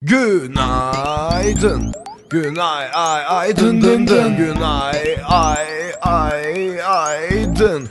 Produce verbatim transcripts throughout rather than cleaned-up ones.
Günaydın. Günay ay ay dın dın dın. Günay ay ay ay dın.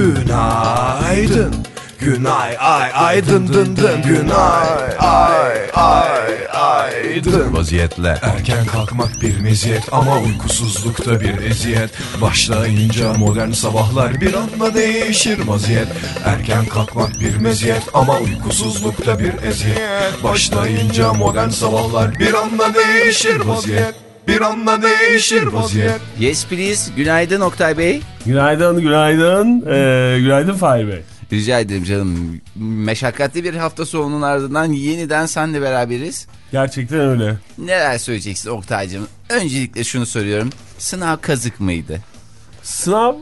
Günaydın. Günay ay ay dın dın dın. Günay ay ay ay dın. Vaziyetle erken kalkmak bir meziyet ama uykusuzlukta bir eziyet. Başlayınca modern sabahlar bir anda değişir vaziyet. Erken kalkmak bir meziyet ama uykusuzlukta bir eziyet. Başlayınca modern sabahlar bir anda değişir vaziyet. Bir anda değişir vaziyet. Yes please. Günaydın Oktay Bey. Günaydın, günaydın. Ee, günaydın Fahir Bey. Rica ederim canım. Meşakkatli bir hafta sonunun ardından yeniden seninle beraberiz. Gerçekten öyle. Neler söyleyeceksin Oktay'cığım? Öncelikle şunu soruyorum. Sınav kazık mıydı? Sınav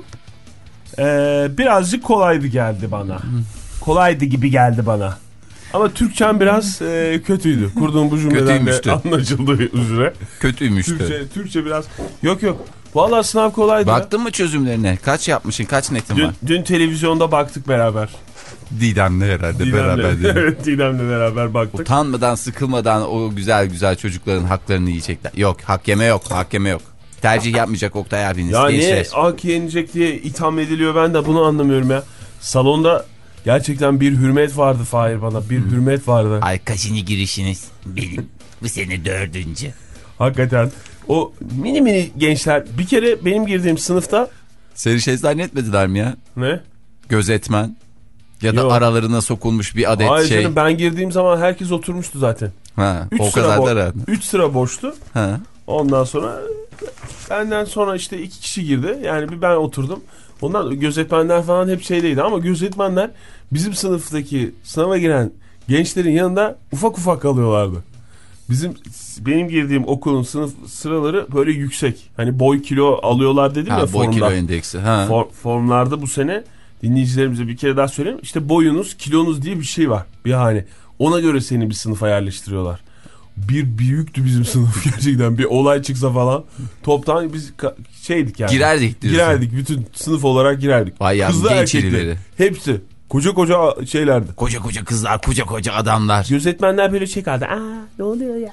ee, birazcık kolaydı geldi bana. Kolaydı gibi geldi bana. Ama Türkçem biraz e, kötüydü. Kurduğum bu cümleden de anlaşıldığı üzere. Kötüymüştü. Türkçe, Türkçe biraz... Yok yok. Vallahi sınav kolaydı. Baktın mı çözümlerine? Kaç yapmışsın? Kaç netin dün, var? Dün televizyonda baktık beraber. Didem'le herhalde Didem'le, beraber. evet Didem'le beraber baktık. Utanmadan, sıkılmadan o güzel güzel çocukların haklarını yiyecekler. Yok, hak yeme yok, hak yeme yok. Tercih yapmayacak Oktay abiniz. Ya gençler. niye hak yenecek diye itham ediliyor, ben de bunu anlamıyorum ya. Salonda gerçekten bir hürmet vardı Fahir bana. Bir hmm. hürmet vardı. Ay kaçıncı girişiniz? Benim. Bu sene dördüncü. Hakikaten. O mini mini gençler bir kere benim girdiğim sınıfta. Seni şey zannetmediler mi ya? Ne? Gözetmen. Ya da Yok. Aralarına sokulmuş bir adet Hayır şey. Hayır canım, ben girdiğim zaman herkes oturmuştu zaten. Ha, üç o sıra kadar bo- da rahat. üç sıra boştu. Ha. Ondan sonra benden sonra işte iki kişi girdi. Yani bir ben oturdum. Ondan gözetmenler falan hep şeydeydi ama gözetmenler bizim sınıftaki sınava giren gençlerin yanında ufak ufak kalıyorlardı. Bizim benim girdiğim okulun sınıf sıraları böyle yüksek. Hani boy kilo alıyorlar dedim ha, ya boy formda. kilo endeksi. Ha. For, formlarda bu sene dinleyicilerimize bir kere daha söyleyeyim. İşte boyunuz, kilonuz diye bir şey var. Bir hani ona göre seni bir sınıfa yerleştiriyorlar. Bir büyüktü bizim sınıf gerçekten. Bir olay çıksa falan toptan biz şeydik yani. Girerdik diyorsun. Girerdik. Bütün sınıf olarak girerdik. Vay ya, kızlar erkekler. Hepsi. Koca koca şeylerdi. Koca koca kızlar, koca koca adamlar. Gözetmenler böyle çekerdi. Aa ne oluyor ya?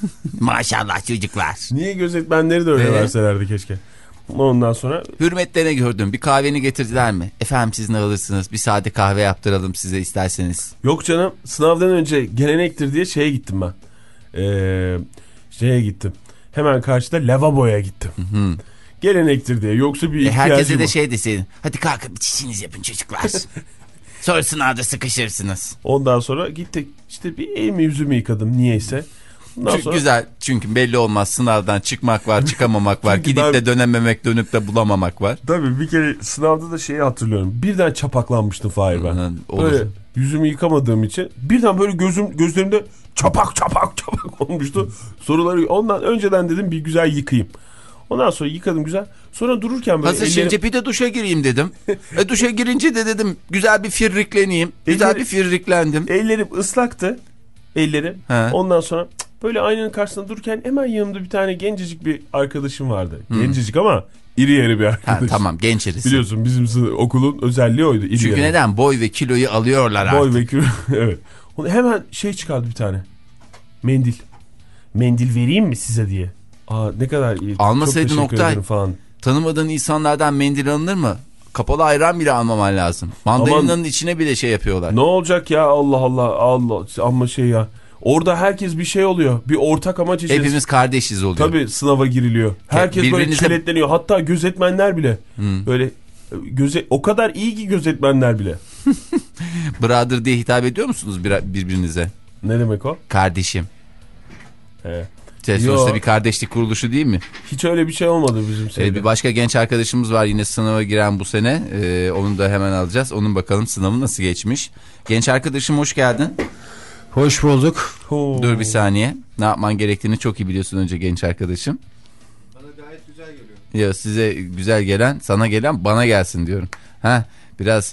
Maşallah çocuklar. Niye gözetmenleri de öyle ee? verselerdi keşke. Ondan sonra. Hürmetlerine gördüm. Bir kahveni getirdiler mi? Efendim siz ne alırsınız? Bir sade kahve yaptıralım size isterseniz. Yok canım, sınavdan önce gelenektir diye şeye gittim ben. Ee, şeye gittim. Hemen karşıda lavaboya gittim. Hı hı. Gelenektir diye. Yoksa bir e, ihtiyacım herkese de var. şey deseydin. Hadi kalkın çişinizi yapın çocuklar. Sonra sınavda sıkışırsınız. Ondan sonra gittik. İşte bir elimi yüzümü yıkadım niyeyse. Çünkü sonra... Güzel. Çünkü belli olmaz. Sınavdan çıkmak var, çıkamamak var. Gidip ben... de dönememek, dönüp de bulamamak var. Tabii bir kere sınavda da şeyi hatırlıyorum. Birden çapaklanmıştım Fahir ben. Hı, böyle yüzümü yıkamadığım için birden böyle gözüm gözlerimde çapak çapak çapak olmuştu. Soruları ondan önceden dedim bir güzel yıkayayım. Ondan sonra yıkadım güzel. Sonra dururken böyle Hazır ellerim... şimdi bir de duşa gireyim dedim. e duşa girince de dedim güzel bir firrikleneyim. Güzel ellerim... bir firriklendim. Ellerim ıslaktı. Ellerim. He. Ondan sonra böyle aynanın karşısında dururken hemen yanımda bir tane gencecik bir arkadaşım vardı. Hmm. Gencecik ama iri yarı bir arkadaş. Ha, tamam genç irisi. Biliyorsun bizim okulun özelliği oydu. İri Çünkü yarı. Neden? Boy ve kiloyu alıyorlar artık. Boy ve kilo evet. Onu hemen şey çıkardı bir tane. Mendil. Mendil vereyim mi size diye. Aa ne kadar iyi. Almasaydın Oktay. Falan. Tanımadığın insanlardan mendil alınır mı? Kapalı ayran bile almaman lazım. Mandalina'nın Aman, içine bile şey yapıyorlar. Ne olacak ya Allah Allah Allah ama şey ya. Orada herkes bir şey oluyor. Bir ortak amaç için. Hepimiz kardeşiz oluyor. Tabii sınava giriliyor. Herkes Birbirinize... böyle çiletleniyor. Hatta gözetmenler bile. Hmm. Böyle göze o kadar iyi ki gözetmenler bile. Brother diye hitap ediyor musunuz birbirinize? Ne demek o? Kardeşim. He. Sonuçta bir kardeşlik kuruluşu değil mi? Hiç öyle bir şey olmadı bizim sene. Ee, bir başka genç arkadaşımız var yine sınava giren bu sene. Ee, onu da hemen alacağız. Onun bakalım sınavı nasıl geçmiş. Genç arkadaşım hoş geldin. Hoş bulduk. Oo. Dur bir saniye. Ne yapman gerektiğini çok iyi biliyorsun önce genç arkadaşım. Bana gayet güzel geliyor. Ya size güzel gelen, sana gelen bana gelsin diyorum. Ha biraz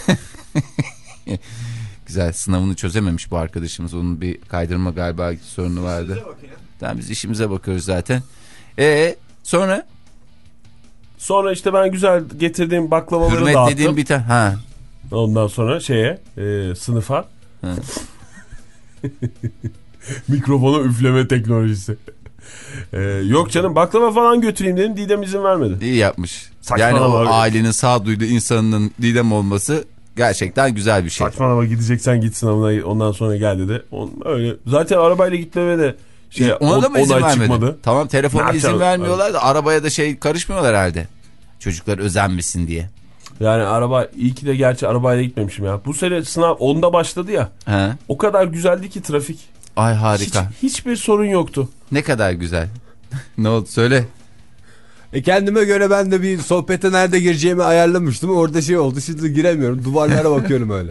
güzel, sınavını çözememiş bu arkadaşımız. Onun bir kaydırma galiba sorunu vardı. Tamam biz işimize bakıyoruz zaten. Ee sonra? Sonra işte ben güzel getirdiğim baklavaları Hürmet dağıttım. dediğim bir tane. Ha. Ondan sonra şeye e, sınıfa. Mikrofona üfleme teknolojisi. Ee, yok canım, baklava falan götüreyim dedim. Didem izin vermedi. İyi yapmış. Saçmalama Yani o abi. ailenin sağduyulu insanının Didem olması gerçekten güzel bir şey. Saçmalama, gideceksen git sınavına ondan sonra gel dedi. On, öyle. Zaten arabayla gitmeme de şey, Ona da mı on, izin onay vermedi? çıkmadı. Tamam, telefona Ne izin yapacağız? vermiyorlar da arabaya da şey karışmıyorlar herhalde. Çocuklar özenmesin diye. Yani araba, iyi ki de gerçi arabayla gitmemişim ya. Bu sene sınav onda başladı ya. He? O kadar güzeldi ki trafik. Ay harika. Hiç, hiçbir sorun yoktu. Ne kadar güzel. Ne oldu söyle. E kendime göre ben de bir sohbete nerede gireceğimi ayarlamıştım. Orada şey oldu, şimdi giremiyorum. Duvarlara bakıyorum öyle.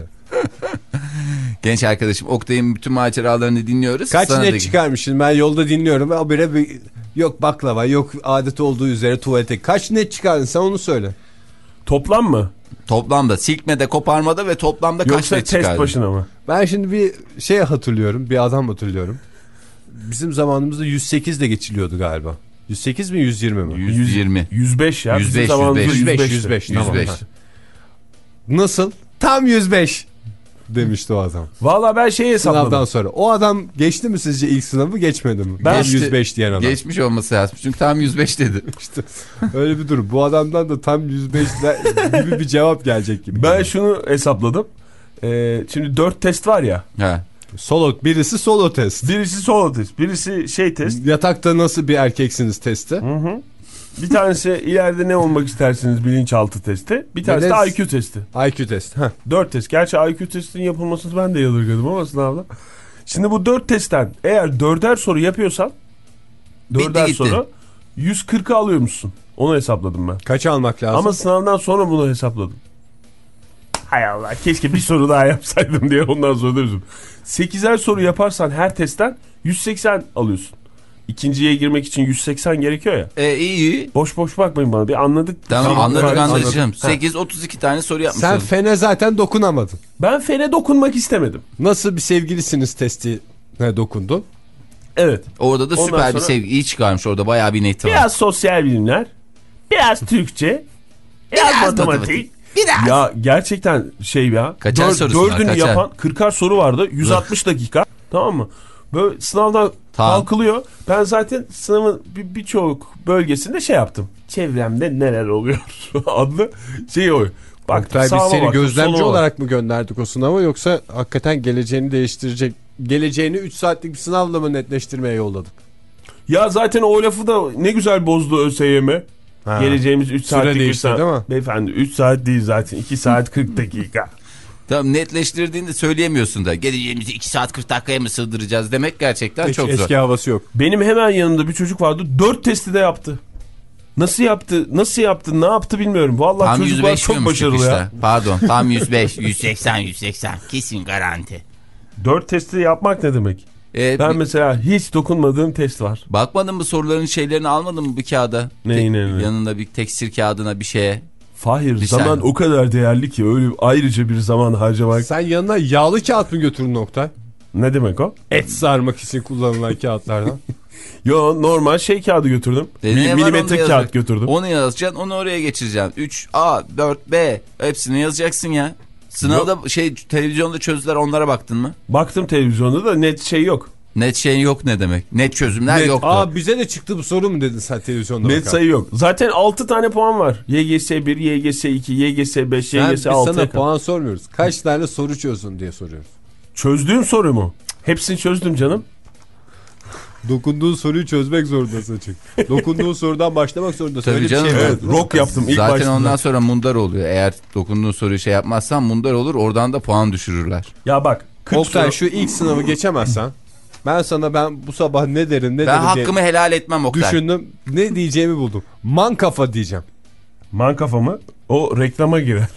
Genç arkadaşım Oktay'ın bütün maceralarını dinliyoruz. Kaç Sana net da... çıkarmışsın, ben yolda dinliyorum. Habire bir yok baklava, yok adet olduğu üzere tuvalete. Kaç net çıkardın sen, onu söyle. Toplam mı? Toplamda silkmede, koparmada ve toplamda kaç Yoksa net test çıkardın? başına mı? Ben şimdi bir şey hatırlıyorum, bir adam hatırlıyorum. Bizim zamanımızda yüz sekiz de geçiliyordu galiba. yüz sekiz mi yüz yirmi mi? yüz yirmi. yüz beş ya. yüz Bizim beş, zamanımızda yüz beş. yüz beş. Tamam. yüz beş. Ha. Nasıl? Tam yüz beş demişti o adam. Valla ben şeyi hesapladım. Sınavdan sonra. O adam geçti mi sizce ilk sınavı, geçmedi mi? Ben Ben işte- yüz beş diyen adam. Geçmiş olması lazım. Çünkü tam yüz beş dedi. İşte öyle bir durum. Bu adamdan da tam yüz beş gibi bir cevap gelecek gibi. Ben şunu hesapladım. Ee, şimdi dört test var ya. Ha. Solo, birisi solo test. Birisi solo test. Birisi şey test. Yatakta nasıl bir erkeksiniz testi. Hı hı. Bir tanesi ileride ne olmak istersiniz bilinçaltı testi. Bir tanesi Neler- de I Q testi. I Q test. Heh. Dört test. Gerçi I Q testinin yapılmasını ben de yadırgadım ama sınavda. Şimdi bu dört testten eğer dörder soru yapıyorsan dörder gitti. soru yüz kırkı alıyormuşsun. Onu hesapladım ben. Kaç almak lazım? Ama sınavdan sonra bunu hesapladım. Hay Allah, keşke bir soru daha yapsaydım diye ondan sonra da üzüldüm. sekizer soru yaparsan her testten yüz seksen alıyorsun. İkinciye girmek için yüz seksen gerekiyor ya. E, iyi iyi. Boş boş bakmayın bana, bir anladık. Tamam, anladık anladım. anlayacağım. Ha. sekiz otuz iki tane soru yapmış Sen olduk. fene zaten dokunamadın. Ben fene dokunmak istemedim. Nasıl bir sevgilisiniz testine dokundun? Evet. Orada da Ondan süper bir sonra- sevgi. İyi çıkarmış orada, bayağı bir neti var. Biraz sosyal bilimler, biraz Türkçe, biraz, Biraz matematik. matematik, biraz. Ya gerçekten şey ya. Kaçar sorusu var, dördünü kaçar. yapan kırkar soru vardı. yüz altmış dakika. Tamam mı? Böyle sınavdan Tamam. kalkılıyor. Ben zaten sınavın bir- birçok bölgesinde şey yaptım. Çevremde neler oluyor adlı şey o. Bak, Oktay, biz sağıma seni baktım, gözlemci soluma olarak mı gönderdik o sınava, yoksa hakikaten geleceğini değiştirecek, geleceğini üç saatlik bir sınavla mı netleştirmeye yolladık? baktım. Ya zaten o lafı da ne güzel bozdu ÖSYM. Ha. Geleceğimiz üç saatlik bir değişti, sınav. değil mi? Beyefendi üç saat değil zaten, iki saat kırk dakika. Tamam, netleştirdiğinde söyleyemiyorsun da. Geleceğimizi iki saat kırk dakikaya mı sığdıracağız demek gerçekten Hiç çok eski zor. havası yok. Benim hemen yanımda bir çocuk vardı. Dört testi de yaptı. Nasıl yaptı? Nasıl yaptı? Ne yaptı bilmiyorum. Vallahi Tam yüz çocuklar beş çok diyormuş başarılı çıkışta. ya. Pardon, tam yüz beş, yüz seksen, yüz seksen. Kesin garanti. Dört testi yapmak ne demek? Evet, Ben mesela hiç dokunmadığım test var. bakmadın mı soruların şeylerini, almadın mı bir kağıda? Neyi, Te- ne, ne? Yanında bir tekstil kağıdına bir şeye. Fahir, Bir zaman saniye. o kadar değerli ki öyle ayrıca bir zaman harcamak. Sen yanına yağlı kağıt mı götürdün Oktay? Ne demek o? Et sarmak için kullanılan kağıtlardan. Yo, normal şey kağıdı götürdüm. E, ne Mil- var milimetre onu kağıt yazacak? götürdüm. Onu yazacaksın, onu oraya geçireceksin. üç A, dört B hepsini yazacaksın ya. Sınavda şey, televizyonda çözdüler, onlara baktın mı? Baktım televizyonda da net şey yok. Net şey yok ne demek? Net çözümler Net, yoktu. aa bize de çıktı bu soru mu dedin sen televizyonda? Net bakarken? sayı yok. Zaten altı tane puan var. Y G S bir, Y G S iki, Y G S beş, Sen, Y G biz S altı. sana puan sormuyoruz. Kaç tane soru çözdün diye soruyoruz. Çözdüğün soru mu? Hepsini çözdüm canım. Dokunduğun soruyu çözmek zorundasın çünkü. Dokunduğun sorudan başlamak zorundasın. Tabii Öyle bir canım, şey var. Evet, rock yaptım ilk Zaten başta. ondan sonra mundar oluyor. Eğer dokunduğun soruyu şey yapmazsan mundar olur. Oradan da puan düşürürler. Ya bak. kırk Oktay, soru- şu ilk sınavı geçemezsen ben sana, ben bu sabah ne derim ne Ben derim diye hakkımı helal etmem Oktay. düşündüm. Ne diyeceğimi buldum. Man kafa diyeceğim. Man kafamı o reklama girer.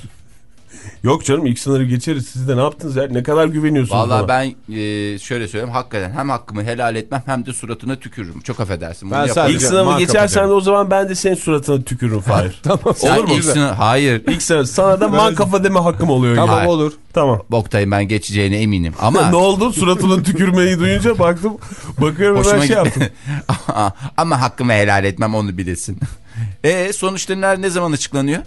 Yok canım, ilk sınırı geçeriz. Siz de ne yaptınız ya? Ne kadar güveniyorsunuz Vallahi bana? ben e, şöyle söyleyeyim, hakikaten hem hakkımı helal etmem hem de suratına tükürürüm. Çok affedersin. Bunu Ben yaparım. İlk sadece sınavı man geçersen kafa de o zaman ben de senin suratına tükürürüm Fahir. Tamam. Sen Olur mu? ilk sınav- Hayır. İlk sınav sana da man kafa deme hakkım oluyor. Tamam, Hayır. olur. Tamam. Oktay'ın ben geçeceğine eminim. Ama Ne oldu? Suratına tükürmeyi duyunca baktım. Bakıyorum ben hoşuma şey yaptım. gitti. Ama hakkımı helal etmem, onu bilesin. E sonuçlar ne zaman açıklanıyor?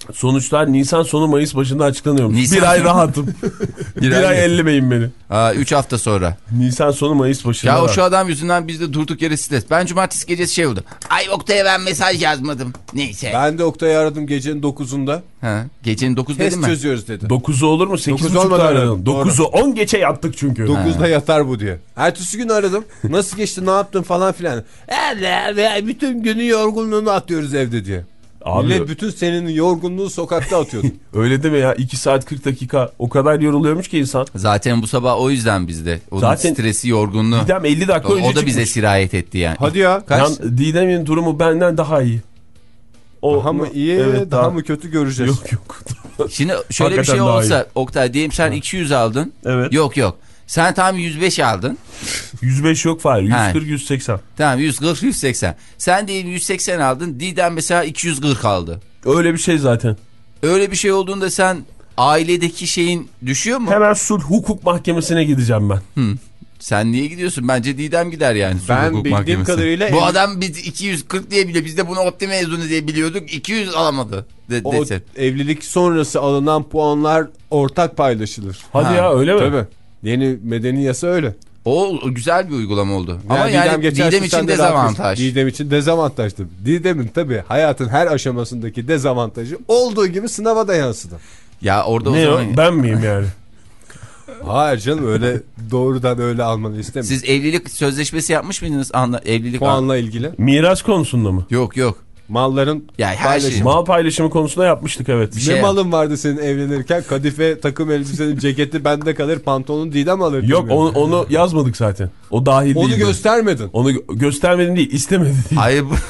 Sonuçlar Nisan sonu Mayıs başında açıklanıyormuş. Nisan bir ay sonu. rahatım. bir, bir ay ellemeyin beni. üç hafta sonra. Nisan sonu Mayıs başında. Ya o var. şu adam yüzünden biz de durduk yere stres. Ben cumartesi gecesi şey oldu. Ay Oktay'a ben mesaj yazmadım. Neyse. Ben de Oktay'ı aradım gecenin dokuzunda. Ha, gecenin dokuz dedim Test mi? çözüyoruz dedi. dokuzu olur mu? sekiz Dokuz buçukta olmadan aradım. aradım, dokuzu on geçe yattık çünkü. dokuzda yatar bu diye. Ertesi gün aradım. Nasıl geçti, ne yaptın falan filan. Bütün günün yorgunluğunu atıyoruz evde diye. Abi, Millet bütün senin yorgunluğu sokakta atıyordu. öyle deme ya, iki saat kırk dakika o kadar yoruluyormuş ki insan. Zaten bu sabah o yüzden bizde. Onun Zaten stresi, yorgunluğu. Didem elli dakika O, önce o da bize çıkmış. sirayet etti yani. Hadi ya. Kaç? Yan, Didem'in durumu benden daha iyi. O, Daha mı iyi, evet, daha, mı kötü göreceğiz. Yok yok. Şimdi şöyle bir şey Hakikaten daha olsa Oktay diyelim sen iki yüz aldın. Evet. Yok yok. Sen tam yüz beş aldın. yüz beş yok Fahir. Ha. yüz kırk yüz seksen. Tamam yüz kırk yüz seksen. Sen diyelim yüz seksen aldın. Didem mesela iki yüz kırk aldı. Öyle bir şey zaten. Öyle bir şey olduğunda sen ailedeki şeyin düşüyor mu? Hemen sulh hukuk mahkemesine gideceğim ben. Hı. Sen niye gidiyorsun? Bence Didem gider yani. Ben Sulh hukuk bildiğim mahkemesi. kadarıyla Bu ev- adam biz iki yüz kırk diye biliyor. Biz de bunu opti mezunu diye biliyorduk. iki yüz alamadı. De, O dese. evlilik sonrası alınan puanlar ortak paylaşılır. Hadi Ha. ya, öyle mi? Tabii. Yeni medeni yasa öyle. O güzel bir uygulama oldu. Ama Yani yani Didem geçerse Didem için sen de rahat dezavantaj. geçin. Didem için dezavantajdı. Didem'in tabii hayatın her aşamasındaki dezavantajı olduğu gibi sınava da yansıdı. Ya orada Ne o o? zaman... Ben miyim yani? Hayır canım, öyle doğrudan öyle almanı istemiyorum. Siz evlilik sözleşmesi yapmış mıydınız? Anla, evlilik Puanla ilgili Miras konusunda mı? Yok yok. malların Ya her paylaşımı. şey. Mal paylaşımı konusunda yapmıştık, evet. Bir Ne şey- malın vardı senin evlenirken? Kadife takım elbisenin ceketi bende kalır, pantolonun Didem alır. Yok, onu, onu yazmadık zaten. O dahil Onu değildi. göstermedin. Onu gö- göstermedim değil, istemedim değil. Hayır bu.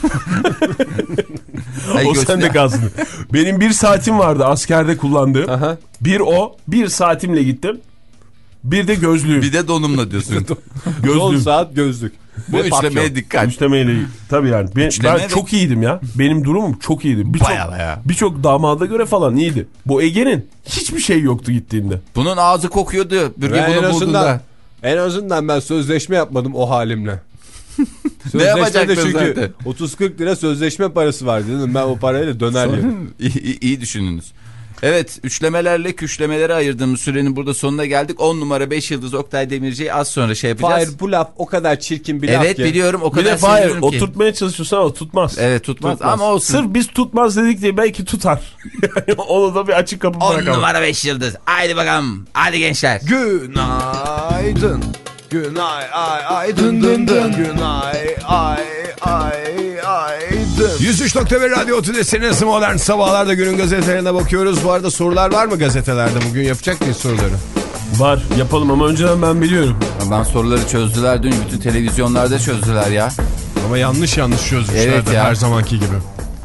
Hayır, O göster- sende kalsın. Benim bir saatim vardı askerde kullandığım. Aha. Bir o, bir saatimle gittim. Bir de gözlüğüm. Bir de donumla diyorsun. on Gözlüğüm. saat gözlük. Bu Ve üçlemeye papyon. dikkat. Üçlemeyle tabii yani. Ben, Üçleme ben ve- çok iyiydim ya. Benim durumum çok iyiydi. Birçok Bayağı bayağı. birçok damada göre falan iyiydi. Bu Ege'nin hiçbir şey yoktu gittiğinde. Bunun ağzı kokuyordu. Bir gün Ben en bunu azından, bulduğunda. en azından ben sözleşme yapmadım o halimle. Ne yapacaktın çünkü zaten? otuz kırk lira sözleşme parası var dedim. Ben o parayla döner yerim. iyi, iyi, iyi düşündünüz. Evet, üçlemelerle küşlemelere ayırdığımız sürenin burada sonuna geldik. on numara beş yıldız Oktay Demirci'yi az sonra şey yapacağız. Hayır, bu laf o kadar çirkin bir laf Evet ki. biliyorum, o Bir kadar de Fahir seviyorum ki. oturtmaya çalışıyorsan o tutmaz. Evet tutmaz, Tutmaz. ama olsun. Sırf biz tutmaz dedik diye belki tutar. Yani onu da bir açık kapı on bırakalım. numara beş yıldız. Haydi bakalım. Hadi gençler. Günaydın. Günay ay ay dın dın dın. Günay ay ay ay dın. yüz üç nokta bir Radyo Tülesi'nin modern sabahlarda günün gazetelerine bakıyoruz. Bu arada sorular var mı gazetelerde? Bugün yapacak mıyız soruları? Var, yapalım ama önceden ben biliyorum. Ben soruları çözdüler dün, bütün televizyonlarda çözdüler ya. Ama yanlış yanlış çözmüşler Evet de ya. her zamanki gibi.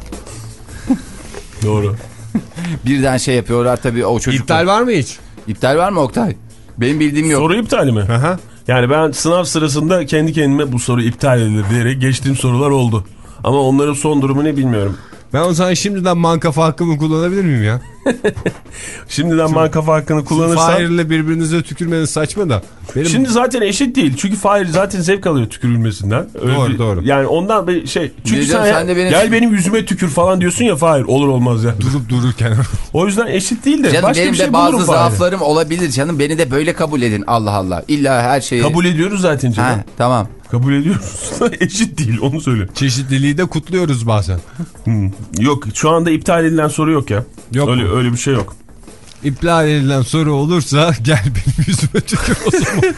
Doğru. Birden şey yapıyorlar tabii o çocuk. İptal var mı hiç? İptal var mı Oktay? Benim bildiğim yok. Soru iptali mi? Aha. Yani ben sınav sırasında kendi kendime bu soru iptal edilir diyerek geçtiğim sorular oldu. Ama onların son durumu ne bilmiyorum. Ben o zaman şimdiden mankafa hakkımı kullanabilir miyim ya? Şimdiden man kafa hakkını kullanırsan... Fahir'le birbirinize tükürmeniz saçma da. Benim... Şimdi zaten eşit değil. Çünkü Fahir zaten zevk alıyor tükürülmesinden. Öyle Doğru, bir- doğru. Yani ondan bir şey. Çünkü Diyeceğim, sen, sen de benim- gel benim yüzüme tükür falan diyorsun ya Fahir. Olur olmaz ya. Durup dururken. O yüzden eşit değil de. Canım Başka benim bir şey de bazı bulurum Fahir'e. zaaflarım olabilir canım. Beni de böyle kabul edin. Allah Allah. İlla her şeyi. Kabul ediyoruz zaten canım. Ha, tamam. Kabul ediyoruz. Eşit değil, onu söyle. Çeşitliliği de kutluyoruz bazen. Hmm. Yok, şu anda iptal edilen soru yok ya. Yok öyle, mu? öyle bir şey yok. İptal edilen soru olursa gel benim yüzüme tükür o zaman.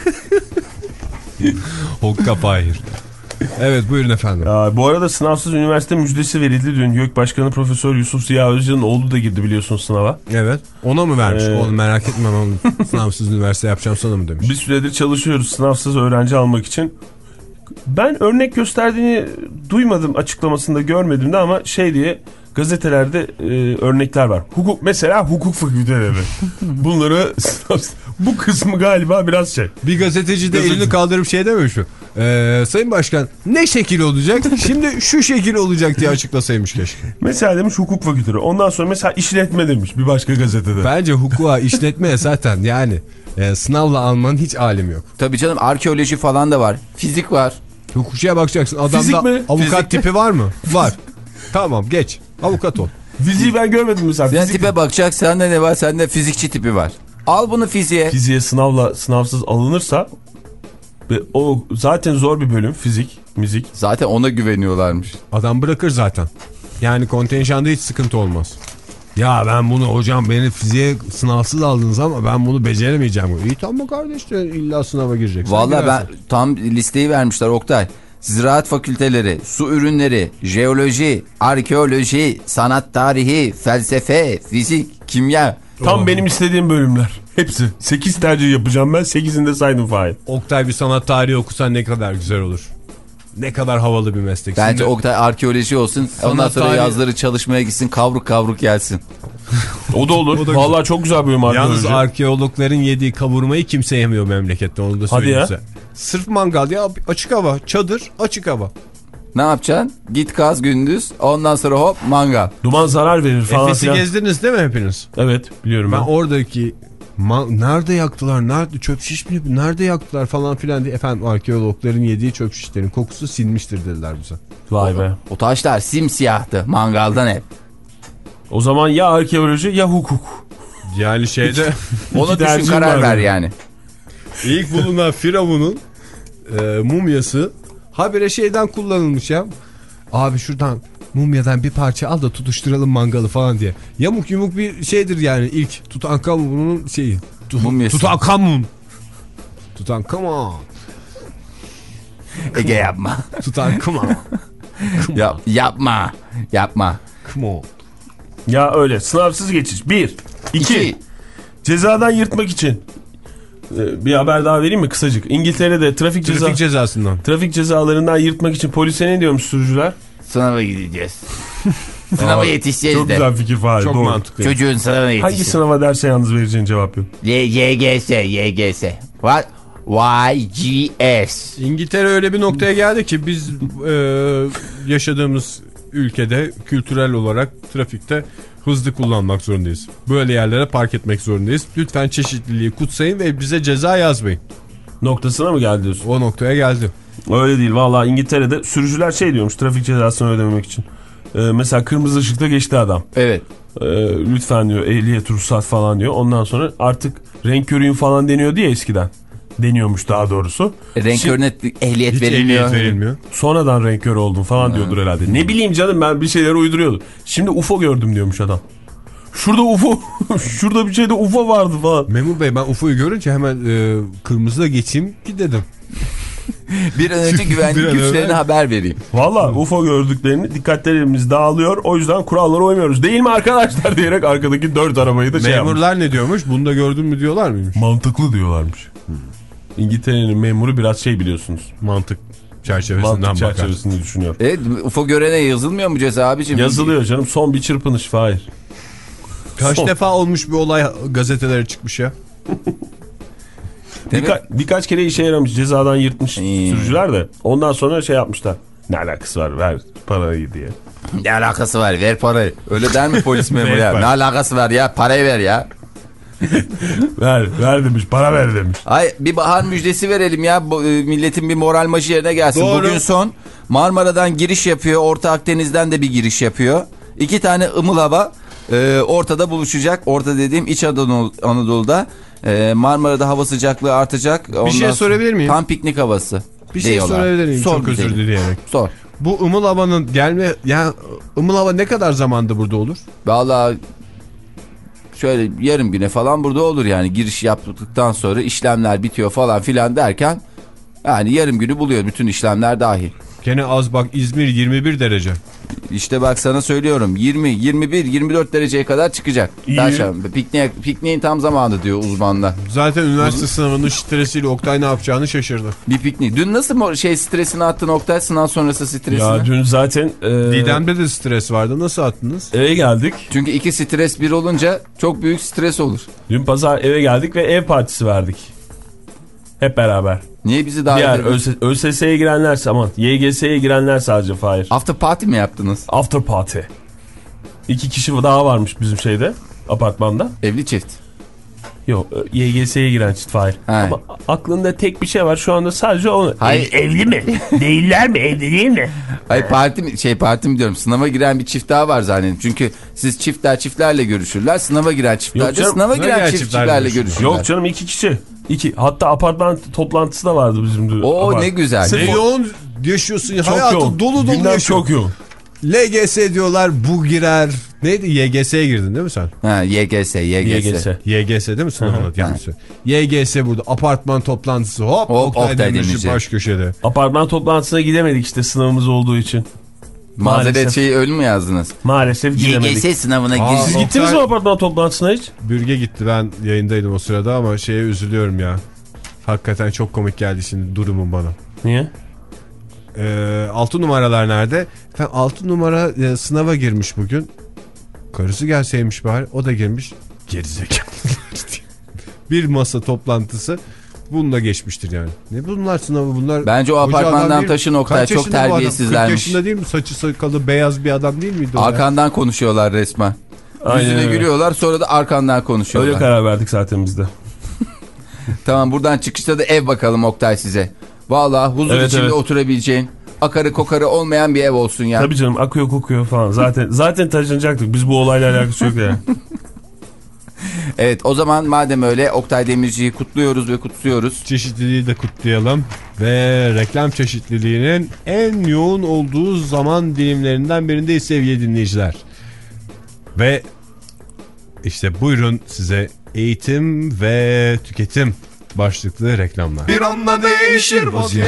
Hokka Fahir. Evet buyurun efendim. Ya, bu arada sınavsız üniversite müjdesi verildi dün. YÖK Başkanı Profesör Yusuf Ziya Özcan'ın oğlu da girdi biliyorsun sınava. Evet. Ona mı vermiş? Ee... Oğlum merak etme, onu sınavsız üniversite yapacağım sana mı demiş. Bir süredir çalışıyoruz sınavsız öğrenci almak için. Ben örnek gösterdiğini duymadım, açıklamasında görmedim de, ama şey diye gazetelerde e, örnekler var. Hukuk mesela, hukuk fakülteleri. Bunları bu kısmı galiba biraz şey. Bir gazeteci de Gazeteci. elini kaldırıp şey dememiş mi? Ee, Sayın Başkan ne şekil olacak? Şimdi şu şekil olacak diye açıklasaymış keşke. Mesela demiş hukuk fakülteleri. Ondan sonra mesela işletme demiş bir başka gazetede. Bence hukuka, işletmeye zaten yani e, sınavla almanın hiç alemi yok. Tabii canım, arkeoloji falan da var. Fizik var. Hukukçuya bakacaksın. Adamda Fizik mi? avukat Fizik. tipi var mı? Var. Tamam geç. Avukat ol. Fiziği ben görmedim mesela. Sen Fizik... tipe bakacak, sende ne var? Sende fizikçi tipi var. Al bunu fiziğe. Fiziğe sınavla sınavsız alınırsa o zaten zor bir bölüm, fizik, müzik. Zaten ona güveniyorlarmış. Adam bırakır zaten. Yani kontenjanda hiç sıkıntı olmaz. Ya ben bunu hocam beni fiziğe sınavsız aldınız ama ben bunu beceremeyeceğim. İyi tamam kardeş de illa sınava gireceksin. Vallahi ben tam listeyi vermişler Oktay. Ziraat fakülteleri, su ürünleri, jeoloji, arkeoloji, sanat tarihi, felsefe, fizik, kimya. Tam Oh. benim istediğim bölümler. Hepsi. sekiz tercih yapacağım ben. sekizini de saydım Fahir. Oktay bir sanat tarihi okusan ne kadar güzel olur. Ne kadar havalı bir meslek. Bence Şimdi... Oktay arkeoloji olsun. Sanat Ondan sonra tarihi... yazları çalışmaya gitsin, kavruk kavruk gelsin. O da olur. O da Vallahi çok güzel bölüm arkeoloji. Yalnız arkeologların yediği kavurmayı kimse yemiyor memlekette, onu da söyleyeyim ya. size. Sırf mangal ya, açık hava, çadır, açık hava. Ne yapacaksın? Git kaz gündüz, ondan sonra hop mangal. Duman zarar verir falan Efes'i filan. gezdiniz değil mi hepiniz? Evet biliyorum Ben ben. oradaki nerede yaktılar, nerede çöp şiş mi, nerede yaktılar falan filan diye, efendim arkeologların yediği çöp şişlerin kokusu sinmiştir dediler bize. Vay be. O taşlar simsiyahtı mangaldan hep. O zaman ya arkeoloji ya hukuk. Yani şeyde Ona düşün, tercihim karar var ver benim. yani. ilk bulunan Firavun'un e, mumyası habire şeyden kullanılmış ya. Abi şuradan mumyadan bir parça al da tutuşturalım mangalı falan diye. Yamuk yumuk bir şeydir yani ilk Tutankamon'un şeyi. Mumyası. Tutankamon. Tutankamon. Ege yapma. Tutankamon. Yap, yapma. Yapma. Come on. Ya öyle sınavsız geçiş. Bir. İki. İki. Cezadan yırtmak için. Ee, bir haber daha vereyim mi kısacık? İngiltere'de trafik, Trafik ceza... cezasından. trafik cezalarından yırtmak için polise ne diyormuş sürücüler? Sınava gideceğiz. Sınava yetişeceğiz Çok de. güzel fikir Fahir. Çok Doğru. mantıklı. Çocuğun sınavına Hangi yetişeceğiz. sınava derse yalnız vereceğin cevap yok. Y G S, Y G S. What? Y G S. İngiltere öyle bir noktaya geldi ki biz e, yaşadığımız ülkede kültürel olarak trafikte hızlı kullanmak zorundayız. Böyle yerlere park etmek zorundayız. Lütfen çeşitliliği kutsayın ve bize ceza yazmayın. Noktasına mı geldi diyorsun? O noktaya geldi. Öyle değil. Vallahi İngiltere'de sürücüler şey diyormuş trafik cezasını ödememek için. Ee, mesela kırmızı ışıkta geçti adam. Evet. Ee, lütfen diyor ehliyet ruhsat falan diyor. Ondan sonra artık renk körüyüm falan deniyordu ya eskiden. Deniyormuş daha doğrusu. Renk Şimdi- körüne ehliyet Hiç verilmiyor. ehliyet verilmiyor. Sonradan renk körü oldum falan diyordur herhalde. Ne bileyim canım ben bir şeyler uyduruyordu. Şimdi U F O gördüm diyormuş adam. Şurada U F O, şurada bir şeyde U F O vardı falan. Memur Bey ben U F O'yu görünce hemen e, kırmızıda geçeyim ki dedim. Bir an önce güvenlik Bir an güçlerine önce- haber vereyim. Valla U F O gördüklerini dikkatlerimiz dağılıyor. O yüzden kurallara uymuyoruz. Değil mi arkadaşlar diyerek arkadaki dört arabayı da şey yapmış. Memurlar ne diyormuş? Bunu da gördün mü diyorlar mıymış? Mantıklı diyorlarmış. İngiltere'nin memuru biraz şey biliyorsunuz. Mantık çerçevesinden Mantık bakar. çerçevesinde düşünüyor. Evet, U F O görene yazılmıyor mu ceza abicim? Yazılıyor canım. Son bir çırpınış Fahir. Kaç Son. defa olmuş bir olay gazetelere çıkmış ya. Demek- Birka birkaç kere işe yaramış. Cezadan yırtmış Hmm. sürücüler de. Ondan sonra şey yapmışlar. Ne alakası var ver parayı diye. Ne alakası var, ver parayı. Öyle der mi polis memuru Ver ya? parayı. Ne alakası var ya, parayı ver ya. Ver ver demiş, para ver demiş. Ay bir bahar müjdesi verelim ya. Bu, e, milletin bir moral maçı yerine gelsin. Doğru. Bugün son Marmara'dan giriş yapıyor. Orta Akdeniz'den de bir giriş yapıyor. İki tane ımıl hava e, ortada buluşacak. Orta dediğim İç Anadolu, Anadolu'da. E, Marmara'da hava sıcaklığı artacak. Ondan şey sonra- sorabilir miyim? Tam piknik havası. Bir şey diyorlar. sorabilir miyim? Sor Çok özür güzelim. dileyerek. Sor. Bu ımıl havanın gelme... Yani ımıl hava ne kadar zamanda burada olur? Vallahi şöyle yarım güne falan burada olur yani. Giriş yaptıktan sonra işlemler bitiyor falan filan derken yani yarım günü buluyor bütün işlemler dahil. Gene az bak, İzmir yirmi bir derece. İşte bak sana söylüyorum yirmi, yirmi bir, yirmi dört dereceye kadar çıkacak. İyi. Derşem, pikniğe, pikniğin tam zamanı diyor uzmanlar. Zaten üniversite sınavının stresiyle Oktay ne yapacağını şaşırdı. Bir piknik. Dün nasıl mı şey stresini attın Oktay, sınav sonrası stresini? Ya dün zaten e, Didem'de de stres vardı. Nasıl attınız? eve geldik. Çünkü iki stres bir olunca çok büyük stres olur. Dün pazar eve geldik ve ev partisi verdik. Hep beraber. Niye bizi davet Diğer ediyorsun? Ö S S'ye girenler, aman Y G S'ye girenler sadece Fahir. After party mi yaptınız? After party. İki kişi daha varmış bizim şeyde, apartmanda. Evli çift. Yok, Y G S'ye giren çift Fahir. Ama aklında tek bir şey var şu anda, sadece onu. Hayır. Ev, evli mi? Değiller mi? Evli değil mi? Hayır, parti mi, şey parti mi diyorum, sınava giren bir çift daha var zannediyorum. Çünkü siz çiftler çiftlerle görüşürler, sınava giren çiftler Yok de canım, sınava giren çift çiftlerle çiftlerle görüşürler. görüşürler. Yok canım, iki kişi. İki. Hatta apartman toplantısı da vardı bizim de. Oo Apart- ne güzel. Ne yoğun yaşıyorsun ya. Çok Hayatı yoğun. dolu dolu Gündem yaşıyorsun. çok yoğun. L G S diyorlar, bu girer. Neydi? Y G S'ye girdin değil mi sen? Ha, Y G S, Y G S. Y G S. Y G S değil mi sınavın? Yanlış söylüyorum. Y G S burada. Apartman toplantısı. Hop. Hop, Oktay Oktay Demirci Demirci. baş köşede. Apartman toplantısına gidemedik işte, sınavımız olduğu için. Mazeret Maalesef. şeyi öyle mü yazdınız? Maalesef Y gidemedik. G S sınavına Aa, giriş. Siz Oktay- gittiniz mi apartman toplantısına hiç? Bürge gitti, ben yayındaydım o sırada ama şeye üzülüyorum ya. Hakikaten çok komik geldi şimdi durumun bana. Niye? Ee, altı numaralar nerede? Efendim altı numara e, sınava girmiş bugün. Karısı gelseymiş bari, o da girmiş. Gerizekalılar diye. Bir masa toplantısı bununla geçmiştir yani. Ne bunlar sınavı bunlar? Bence o Hoca apartmandan adam değil mi? taşın Oktay, Kaç çok yaşında bu adam? terbiyesizlermiş. kırk yaşında değil mi? Saçı sakalı beyaz bir adam değil miydi o ya? Arkandan konuşuyorlar resmen. Aynen Yüzüne öyle. gülüyorlar, sonra da arkandan konuşuyorlar. Öyle karar verdik zaten biz de. Tamam, buradan çıkışta da ev bakalım Oktay size. Vallahi huzur Evet, içinde evet. oturabileceğin, akarı kokarı olmayan bir ev olsun ya. Tabii canım, akıyor kokuyor falan. Zaten zaten taşınacaktık. Biz bu olayla alakası yok yani. Evet, o zaman madem öyle Oktay Demirci'yi kutluyoruz ve kutluyoruz. Çeşitliliği de kutlayalım ve reklam çeşitliliğinin en yoğun olduğu zaman dilimlerinden birindeyiz sevgili dinleyiciler. Ve işte buyurun size eğitim ve tüketim başlıklı reklamlar. Bir anda değişir vaziyet.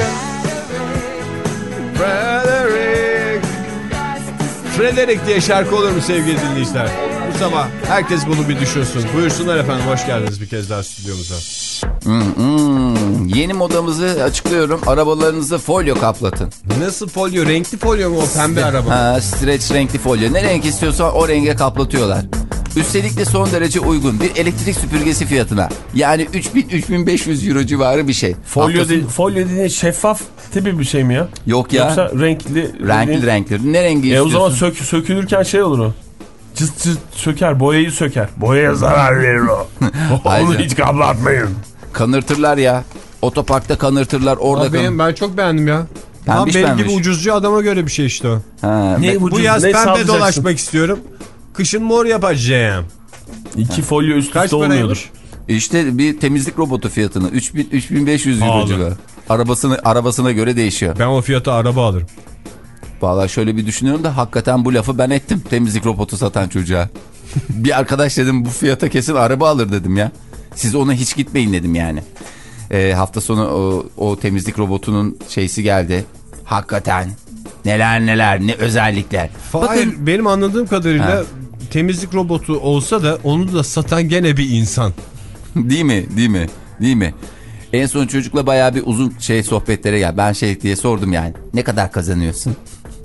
Frederick. Frederick diye şarkı olur mu sevgili dinleyiciler? Bu sabah herkes bunu bir düşünsün. Buyursunlar efendim, hoş geldiniz bir kez daha stüdyomuza. Hmm, hmm. Yeni modamızı açıklıyorum. Arabalarınızı folyo kaplatın. Nasıl folyo? Renkli folyo mu o pembe araba? Ha, stretch renkli folyo. Ne renk istiyorsan o renge kaplatıyorlar. Üstelik de son derece uygun bir elektrik süpürgesi fiyatına. Yani üç bin üç bin beş yüz euro civarı bir şey. Folyo, Haftası- de, folyo dediğin şeffaf tipi bir şey mi ya? Yok ya. Yoksa renkli. Renkli dediğin- renkli. Ne rengi E o istiyorsun? zaman sök, sökülürken şey olur o. Cıt cıt söker, boyayı söker. Boyaya zarar verir o. Onu Aynen. hiç kaplatmayın. Kanırtırlar ya. Otoparkta kanırtırlar orada. Aa, benim, ben çok beğendim ya. Tam Pembiş benim pembiş. gibi ucuzcu adama göre bir şey işte o. Ha, Ne be- bu- Bu Ucuz, yaz ne pembe sağlayacaksın? dolaşmak istiyorum. Kışın mor yapacağım. İki folyo üst Kaç üste olmuyordur. paraymış? İşte bir temizlik robotu fiyatını üç bin üç bin beş yüz euro Pahalı. civarı. Arabasını arabasına göre değişiyor. Ben o fiyata araba alırım. Vallahi şöyle bir düşünüyorum da hakikaten bu lafı ben ettim temizlik robotu satan çocuğa. Bir arkadaş dedim bu fiyata kesin araba alır dedim ya. Siz ona hiç gitmeyin dedim yani. Ee, hafta sonu o, o temizlik robotunun şeysi geldi. Hakikaten neler neler ne özellikler. Hayır, Bakın benim anladığım kadarıyla Ha. temizlik robotu olsa da onu da satan gene bir insan. değil mi değil mi değil mi? En son çocukla bayağı bir uzun şey sohbetlere gel. Ben şey diye sordum yani. Ne kadar kazanıyorsun?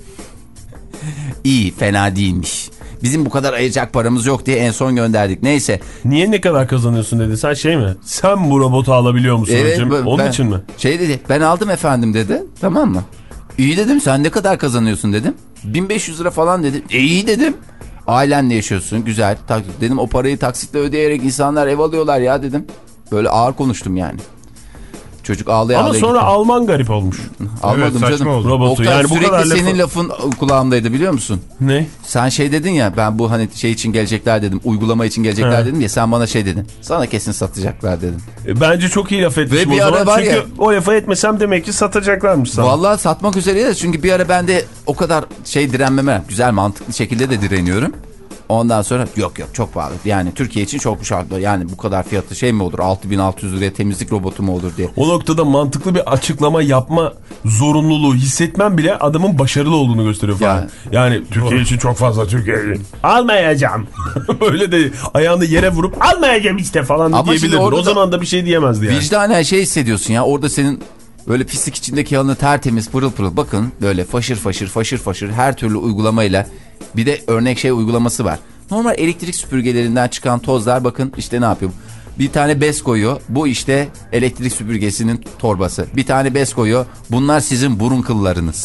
İyi, fena değilmiş. Bizim bu kadar ayıracak paramız yok diye en son gönderdik. Neyse. Niye ne kadar kazanıyorsun dedi. Sen şey mi? Sen bu robotu alabiliyor musun hocam? ben- Onun ben- için mi? Şey dedi. Ben aldım efendim dedi. Tamam mı? İyi dedim. Sen ne kadar kazanıyorsun dedim. bin beş yüz lira falan dedi. E, iyi dedim. Ailenle yaşıyorsun. Güzel. Tak, dedim o parayı taksitle ödeyerek insanlar ev alıyorlar ya dedim. Böyle ağır konuştum yani. Çocuk ağlaya Ama ağlaya sonra gitti. Alman garip olmuş. Almadım Evet, saçma canım. oldu. Robotu. Oktay, Yani bu sürekli kadar senin lafı- lafın kulağımdaydı biliyor musun? Ne? Sen şey dedin ya, ben bu hani şey için gelecekler dedim, uygulama için gelecekler He. dedim ya, sen bana şey dedin. Sana kesin satacaklar dedin. E, bence çok iyi laf etmişim Ve bir o ara zaman. var Çünkü ya- o lafı etmesem demek ki satacaklarmış sana. Vallahi satmak üzereydi çünkü bir ara ben de o kadar şey direnmeme, güzel mantıklı şekilde de direniyorum. Ondan sonra yok yok çok pahalı. Yani Türkiye için çok şartlı. Yani bu kadar fiyatı şey mi olur? altı bin altı yüz liraya temizlik robotu mu olur diye. O noktada mantıklı bir açıklama yapma zorunluluğu hissetmem bile adamın başarılı olduğunu gösteriyor falan. Ya. Yani Türkiye için çok fazla, Türkiye için. Almayacağım. Böyle de ayağını yere vurup almayacağım işte falan Ama şimdi diyebilirdi. orada O da- zaman da bir şey diyemezdi yani. Vicdanen şey hissediyorsun ya, orada senin böyle pislik içindeki halını tertemiz pırıl pırıl, bakın böyle faşır faşır faşır faşır her türlü uygulamayla, bir de örnek şey uygulaması var. Normal elektrik süpürgelerinden çıkan tozlar bakın işte ne yapıyor. Bir tane bez koyuyor, bu işte elektrik süpürgesinin torbası. Bir tane bez koyuyor, bunlar sizin burun kıllarınız.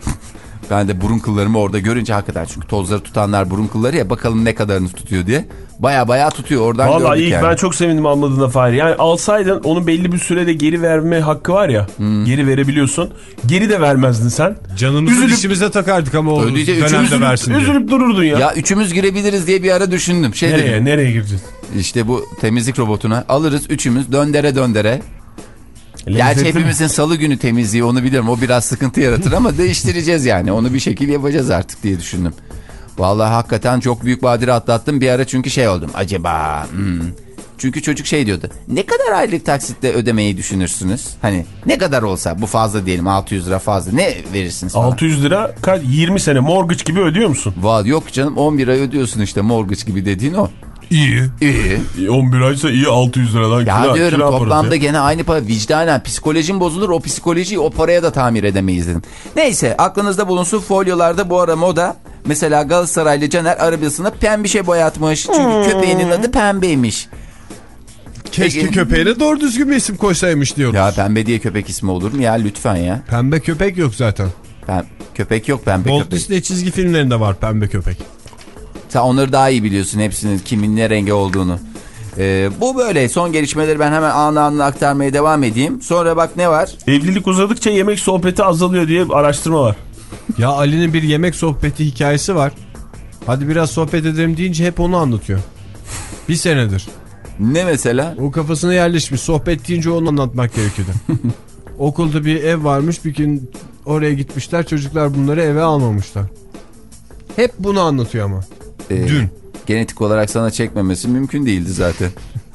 Ben de burun kıllarımı orada görünce hakikaten, çünkü tozları tutanlar burun kılları ya, bakalım ne kadarını tutuyor diye. Baya baya tutuyor oradan Vallahi gördük iyi yani. Ben çok sevindim almadığına Fahir. Yani alsaydın onun belli bir sürede geri verme hakkı var ya. Hmm. Geri verebiliyorsun. Geri de vermezdin sen. Canımızı Üzülüp, dişimize takardık ama o Ödeyce, dönemde üzülüp, versin diye. Üzülüp dururdun ya. Ya üçümüz girebiliriz diye bir ara düşündüm. Şey nereye dedim, nereye gireceğiz? İşte bu temizlik robotuna alırız üçümüz döndere döndere. Gerçi hepimizin salı günü temizliği onu biliyorum. O biraz sıkıntı yaratır ama değiştireceğiz yani. Onu bir şekilde yapacağız artık diye düşündüm. Vallahi hakikaten çok büyük badire atlattım bir ara çünkü şey oldum. Acaba hmm. Çünkü çocuk şey diyordu. Ne kadar aylık taksitle ödemeyi düşünürsünüz? Hani ne kadar olsa bu fazla diyelim altı yüz lira fazla ne verirsiniz falan. altı yüz lira kaç yirmi sene mortgage gibi ödüyor musun? Vallahi yok canım on bir ay ödüyorsun işte mortgage gibi dediğin o. İyi. İyi. on bir aysa iyi altı yüz liradan ya kira, diyorum kira toplamda parası. gene aynı para vicdanen psikolojim bozulur o psikolojiyi o paraya da tamir edemeyiz dedim. Neyse aklınızda bulunsun folyolarda bu ara moda mesela Galatasaraylı Caner arabasına pembişe boyatmış çünkü hmm. köpeğinin adı pembeymiş. Keşke Peki. köpeğine doğru düzgün bir isim koysaymış diyoruz. Ya pembe diye köpek ismi olur mu ya lütfen ya. Pembe köpek yok zaten. Pem köpek yok pembe Walt köpek. Disney çizgi filmlerinde var pembe köpek. Sen onları daha iyi biliyorsun hepsinin kimin ne rengi olduğunu. Ee, bu böyle son gelişmeleri ben hemen anı anı aktarmaya devam edeyim. Sonra bak ne var? Evlilik uzadıkça yemek sohbeti azalıyor diye araştırma var. Ya Ali'nin bir yemek sohbeti hikayesi var. Hadi biraz sohbet edelim deyince hep onu anlatıyor. Bir senedir. Ne mesela? O kafasına yerleşmiş. Sohbet deyince onu anlatmak gerekiyordu. Okulda bir ev varmış. Bir gün oraya gitmişler. Çocuklar bunları eve almamışlar. Hep bunu anlatıyor ama. Ee, Dün. Genetik olarak sana çekmemesi mümkün değildi zaten.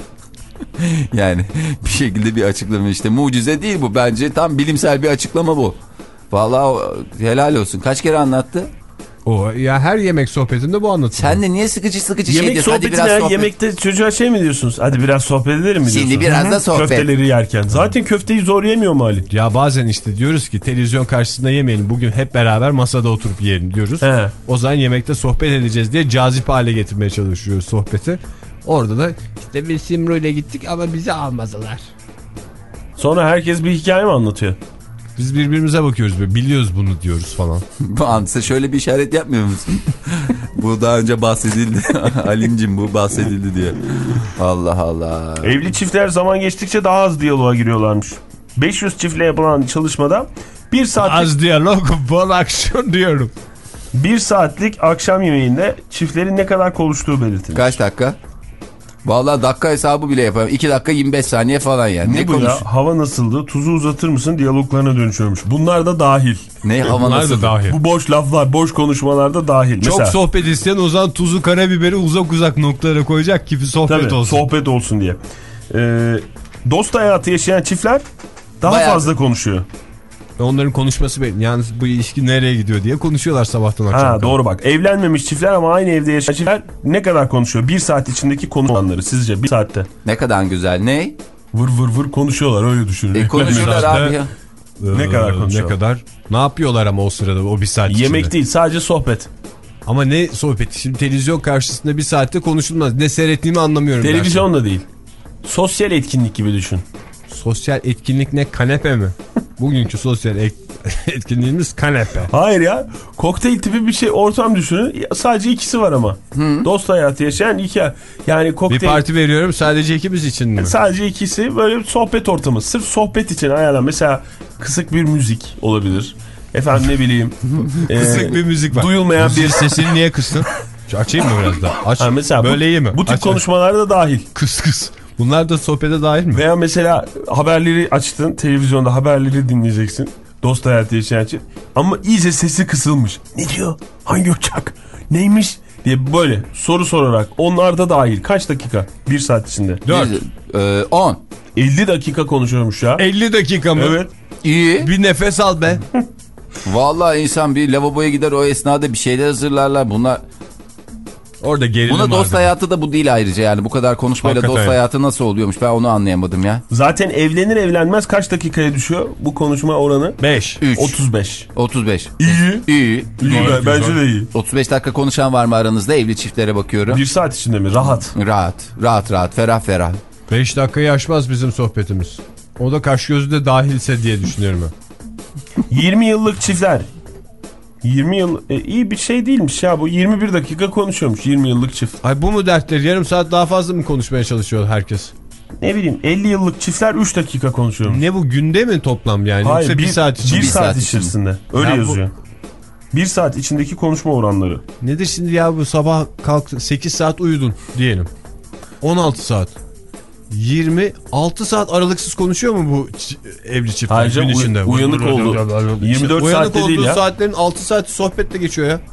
Yani bir şekilde bir açıklama işte. Mucize değil bu. Bence tam bilimsel bir açıklama bu. Vallahi helal olsun. Kaç kere anlattı? O ya her yemek sohbetinde bu anlatılıyor. Sen de niye sıkıcı sıkıcı yemek şey diyorsun? Hadi sohbetine biraz sohbet. Yemekte çocuğa şey mi diyorsunuz? Hadi biraz sohbet edelim mi diyorsunuz? Şimdi biraz da sohbet. Köfteleri yerken. Zaten köfteyi zor yemiyor mu Ali? Ya bazen işte diyoruz ki televizyon karşısında yemeyelim. Bugün hep beraber masada oturup yiyelim diyoruz. He. O zaman yemekte sohbet edeceğiz diye cazip hale getirmeye çalışıyoruz sohbeti. Orada da işte biz Simro ile gittik ama bizi almadılar. Sonra herkes bir hikaye mi anlatıyor? Biz birbirimize bakıyoruz böyle biliyoruz bunu diyoruz falan. Sen şöyle bir işaret yapmıyor musun? Bu daha önce bahsedildi. Ali'cim bu bahsedildi diye. Allah Allah. Evli çiftler zaman geçtikçe daha az diyaloğa giriyorlarmış. beş yüz çiftle yapılan çalışmada bir saatlik, Az diyalog bol aksiyon diyorum. bir saatlik akşam yemeğinde çiftlerin ne kadar konuştuğu belirtilmiş. Kaç dakika? Vallahi dakika hesabı bile yapamam. iki dakika yirmi beş saniye falan yani. Ne, ne bu konuş? ya? Hava nasıldı? Tuzu uzatır mısın? Diyaloglarına dönüşüyormuş. Bunlar da dahil. Ne hava Bunlar nasıl? da dahil. Bu boş laflar, boş konuşmalar da dahil. Çok Mesela, sohbet isteyen o zaman tuzu karabiberi uzak uzak noktalara koyacak gibi sohbet tabii, olsun. sohbet olsun diye. Ee, dost hayatı yaşayan çiftler daha Bayağı... fazla konuşuyor. Onların konuşması belli. Yalnız bu ilişki nereye gidiyor diye konuşuyorlar sabahtan akşama. Ha, doğru bak. Evlenmemiş çiftler ama aynı evde yaşayan çiftler ne kadar konuşuyor? Bir saat içindeki konuşanları sizce bir saatte. Ne kadar güzel. Ne? Vır vır vır konuşuyorlar öyle düşünün. E, konuşuyorlar abi ya. Ne kadar konuşuyorlar? Ne kadar? Ne yapıyorlar ama o sırada o bir saat içinde? Yemek değil sadece sohbet. Ama ne sohbeti? Şimdi televizyon karşısında bir saatte konuşulmaz. Ne seyrettiğimi anlamıyorum. Televizyon da değil. Sosyal etkinlik gibi düşün. Sosyal etkinlik ne? Kanepe mi? Bugünkü sosyal et etkinliğimiz kanepe. Hayır ya. Kokteyl tipi bir şey ortam düşünün. Sadece ikisi var ama. Hı. Dost hayatı yaşayan iki. Yani kokteyl. Bir parti veriyorum sadece ikimiz için mi? Sadece ikisi böyle bir sohbet ortamı. Sırf sohbet için ayarlan. Mesela kısık bir müzik olabilir. Efendim ne bileyim. Kısık e, bir müzik var. Duyulmayan bir sesini niye kıstın? Açayım mı biraz daha? Aç. Ha, mesela böyle bu, iyi mi? Bu tip Aç, konuşmalar da dahil. Kıs kıs. Bunlar da sohbete dahil mi? Veya mesela haberleri açtın. Televizyonda haberleri dinleyeceksin. Dost hayatı yaşayan için. Ama iyice sesi kısılmış. Ne diyor? Hangi uçak? Neymiş? Diye böyle soru sorarak. Onlar da dahil. Kaç dakika? Bir saat içinde. Dört. on. elli dakika konuşuyormuş ya. elli dakika mı? Evet. İyi. Bir nefes al be. Vallahi insan bir lavaboya gider o esnada bir şeyler hazırlarlar. Bunlar... Orada gerilim Buna dost vardı. hayatı da bu değil ayrıca yani. Bu kadar konuşmayla Hakikaten dost yani. hayatı nasıl oluyormuş ben onu anlayamadım ya. Zaten evlenir evlenmez kaç dakikaya düşüyor bu konuşma oranı? beş. üç. otuz beş. otuz beş. İyi. İyi. İyi ben, bence de iyi. otuz beş dakika konuşan var mı aranızda? Evli çiftlere bakıyorum. Bir saat içinde mi? Rahat. Rahat. Rahat rahat. Ferah ferah. beş dakikayı aşmaz bizim sohbetimiz. O da kaş gözü de dahilse diye düşünüyorum ben. yirmi yıllık çiftler yirmi yıl e, iyi bir şey değilmiş ya bu. yirmi bir dakika konuşuyormuş yirmi yıllık çift. Ay bu mu dertleri? Yarım saat daha fazla mı konuşmaya çalışıyor herkes? Ne bileyim elli yıllık çiftler üç dakika konuşuyormuş. Ne bu, günde mi toplam yani? Hayır, Yoksa bir, bir saat için? Bir Bir saat, saat içerisinde. Öyle Ya bu- yazıyor. Bir saat içindeki konuşma oranları. Nedir şimdi ya bu, sabah kalktın sekiz saat uyudun diyelim. on altı saat. yirmi altı saat aralıksız konuşuyor mu bu evli çiftler Ayrıca gün içinde? uy- uyanık oldu. yirmi dört Uyanık saatte olduğu değil ya. saatlerin altı saati sohbetle geçiyor ya.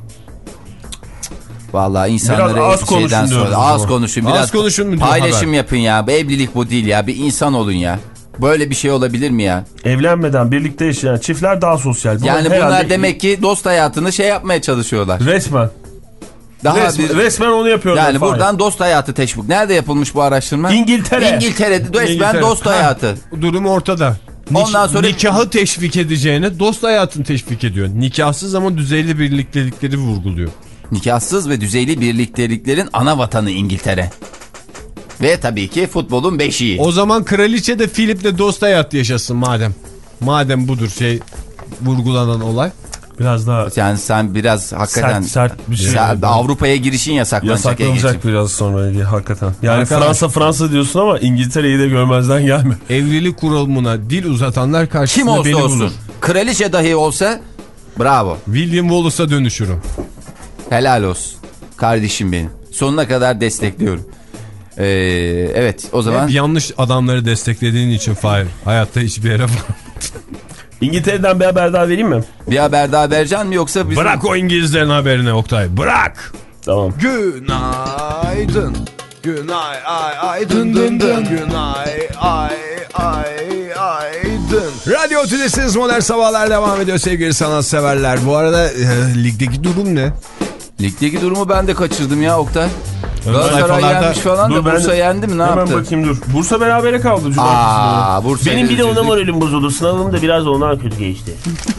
Vallahi insanları Biraz az konuşun şeyden diyoruz sonra o az zaman. konuşun, Az biraz konuşun mu diyor paylaşım haber? yapın ya. Bu evlilik bu değil ya. Bir insan olun ya. Böyle bir şey olabilir mi ya? Evlenmeden birlikte yaşayan çiftler daha sosyal. Bu Yani herhalde bunlar demek ki dost hayatını şey yapmaya çalışıyorlar. resmen. Daha Resmen, bir, resmen onu yapıyorlar. yani Fahir. buradan dost hayatı teşvik. Nerede yapılmış bu araştırma? İngiltere. İngiltere'de resmen İngiltere. dost hayatı. Durum ortada. Nik- Ondan sonra- nikahı teşvik edeceğine dost hayatını teşvik ediyor. Nikahsız ama düzeyli birliktelikleri vurguluyor. Nikahsız ve düzeyli birlikteliklerin ana vatanı İngiltere. Ve tabii ki futbolun beşiği. O zaman kraliçe de Filip'le dost hayat yaşasın madem. Madem budur şey vurgulanan olay. Biraz daha Yani sen biraz hakikaten sert, sert bir şey. Sen- Avrupa'ya girişin yasaklanacak. Yasaklanacak Egeciğim. biraz sonra diye hakikaten. Yani Arkadaş- Fransa Fransa diyorsun ama İngiltere'yi de görmezden gelme. Evlilik kurulumuna dil uzatanlar Kim karşısında olsa beni olsun. bulur. Kraliçe dahi olsa bravo. William Wallace'a dönüşürüm. Helal olsun. Kardeşim benim. Sonuna kadar destekliyorum. Ee, evet o zaman. Hep yanlış adamları desteklediğin için Fahir. Hayatta hiçbir yere İngiltere'den bir haber daha vereyim mi? Bir haber daha vereceksin mi yoksa bizim... Bırak o İngilizlerin haberini Oktay. Bırak. Tamam. Günaydın. Günay ay ay dın dın dın. Günay ay ay ay dın. Radyo Tülesi'niz Modern Sabahlar devam ediyor sevgili sanatseverler. Bu arada e, ligdeki durum ne? Ligdeki durumu ben de kaçırdım ya Oktay. Ön Galatasaray sayfalarda- yenmiş falan da Dur, ben Bursa de- yendi mi ne Hemen yaptı? bakayım dur. Bursa berabere kaldı cumartesi. Aa, Bursa'yı Benim bir de ona üzüldük. moralim bozuldu. Sınavım da biraz ondan kötü geçti.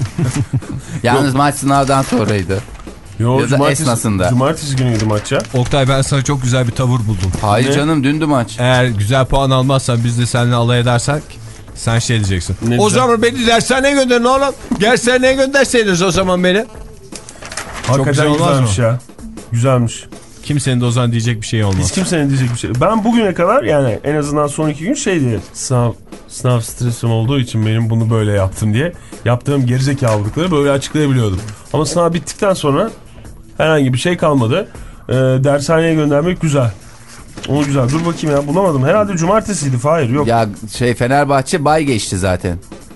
Yalnız maç sınavdan sonraydı. Yo, Ya da cumartesi, esnasında. Cumartesi günüydü maç ya. Oktay ben sana çok güzel bir tavır buldum. Hayır Ne? canım dündü maç. Eğer güzel puan almazsan biz de seninle alay edersek sen şey diyeceksin. Ne o güzel. zaman beni dershaneye gönderin oğlum. Dershaneye gönderseydiniz o zaman beni. Hakikaten güzel olmaz güzelmiş mı? ya. Güzelmiş. Kimsenin de o zaman diyecek bir şey olmaz. Hiç kimsenin diyecek bir şey. Ben bugüne kadar yani en azından son iki gün şeydi. Sınav, sınav stresim olduğu için benim bunu böyle yaptım diye. Yaptığım gerizekalılıkları böyle açıklayabiliyordum. Ama sınav bittikten sonra herhangi bir şey kalmadı. Ee, dershaneye göndermek güzel. Onu güzel. Dur bakayım ya bulamadım. Herhalde cumartesiydi. Hayır yok. Ya şey Fenerbahçe bay geçti zaten.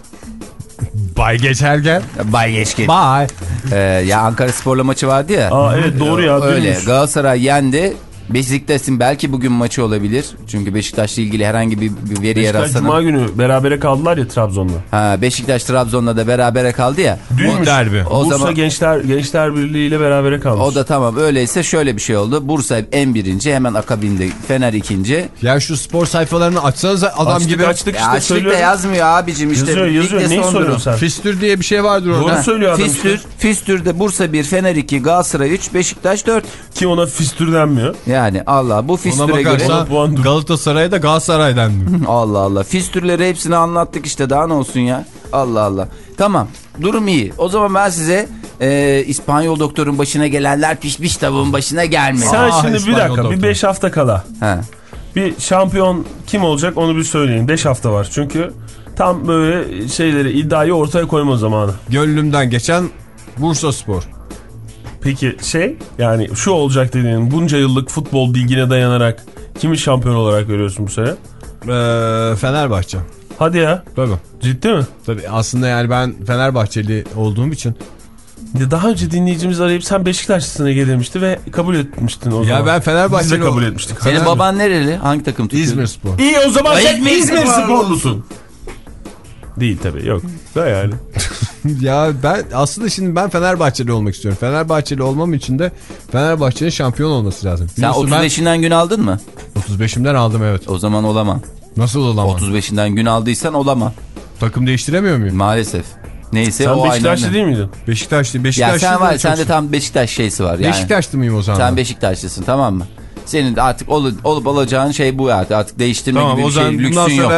Bay geçerken. Bay geç geçti. Bay. Ee, ya Ankara Spor'la maçı vardı ya. Aa evet doğru ya. Öyle. dönmüş. Galatasaray yendi. Beşiktaş'ın belki bugün maçı olabilir. Çünkü Beşiktaş'la ilgili herhangi bir, bir veriye Beşiktaş rastladım. Cuma günü berabere kaldılar ya Trabzon'la. Ha, Beşiktaş Trabzon'la da berabere kaldı ya. Dünmüş. derbi. O Bursa zaman Gençler Gençler Birliği ile berabere kalmış. o da tamam. Öyleyse şöyle bir şey oldu. Bursa en birinci, hemen akabinde Fener ikinci. Ya şu spor sayfalarını açsanıza adam Açtık, gibi. açtık Ya işte açlık da söylüyorum. yazmıyor abicim işte. Yazıyor yazıyor. Ligde Neyi son durum. soruyorsun sen? Fistür diye bir şey vardır orada. Doğru söylüyor adam Fistür, işte. Fistür'de Bursa bir, Fener iki, Galatasaray üç, Beşiktaş dört. Ki ona fistür denmiyor. Yani Allah bu Ona fistüre göre bakarsan puan dur. Galatasaray'da Galatasaray'dan mı? Allah Allah. Fistürleri hepsini anlattık işte, daha ne olsun ya. Allah Allah. Tamam, durum iyi. O zaman ben size e, İspanyol doktorun başına gelenler pişmiş tavuğun başına gelmedi. Sen Aa, şimdi bir İspanyol dakika doktor. bir beş hafta kala. Ha. Bir şampiyon kim olacak onu bir söyleyin. beş hafta var çünkü tam böyle şeyleri iddiayı ortaya koyma zamanı. Gönlümden geçen Bursaspor. Peki şey yani şu olacak dediğin bunca yıllık futbol bilgine dayanarak kimi şampiyon olarak görüyorsun bu sene? Ee, Fenerbahçe. Hadi ya. Tabii. Ciddi mi? Tabii aslında yani ben Fenerbahçeli olduğum için. Ya daha önce dinleyicimiz arayıp sen Beşiktaşlısın Ege demişti ve kabul etmiştin o zaman. Ya ben Fenerbahçeli Biz de kabul ol- etmiştik. Senin Fener- baban nereli? Hangi takım tutuyor? İzmirspor. İyi o zaman Ya sen İzmir İzmir sporlusun. sporlusun. Değil tabii yok. Da yani. Ya ben aslında şimdi ben Fenerbahçeli olmak istiyorum. Fenerbahçeli olmam için de Fenerbahçe'nin şampiyon olması lazım. Sen Biliyorsun otuz beşinden gün aldın mı? ben otuz beşimden aldım evet. O zaman olamam. Nasıl olamam? otuz beşinden gün aldıysan olamam. Takım değiştiremiyor muyum? Maalesef. Neyse Sen o Beşiktaşlı aynen. değil miydin? Beşiktaşlı. Ya Beşiktaşlı sen var, çok- sende tam Beşiktaş şeysi var yani. Beşiktaşlı mıyım o zaman? Sen Beşiktaşlısın, tamam mı? Senin de artık olup, olup olacağın şey bu artık. Artık değiştirme Tamam gibi o bir zaman şey, bundan lüksün sonra yok.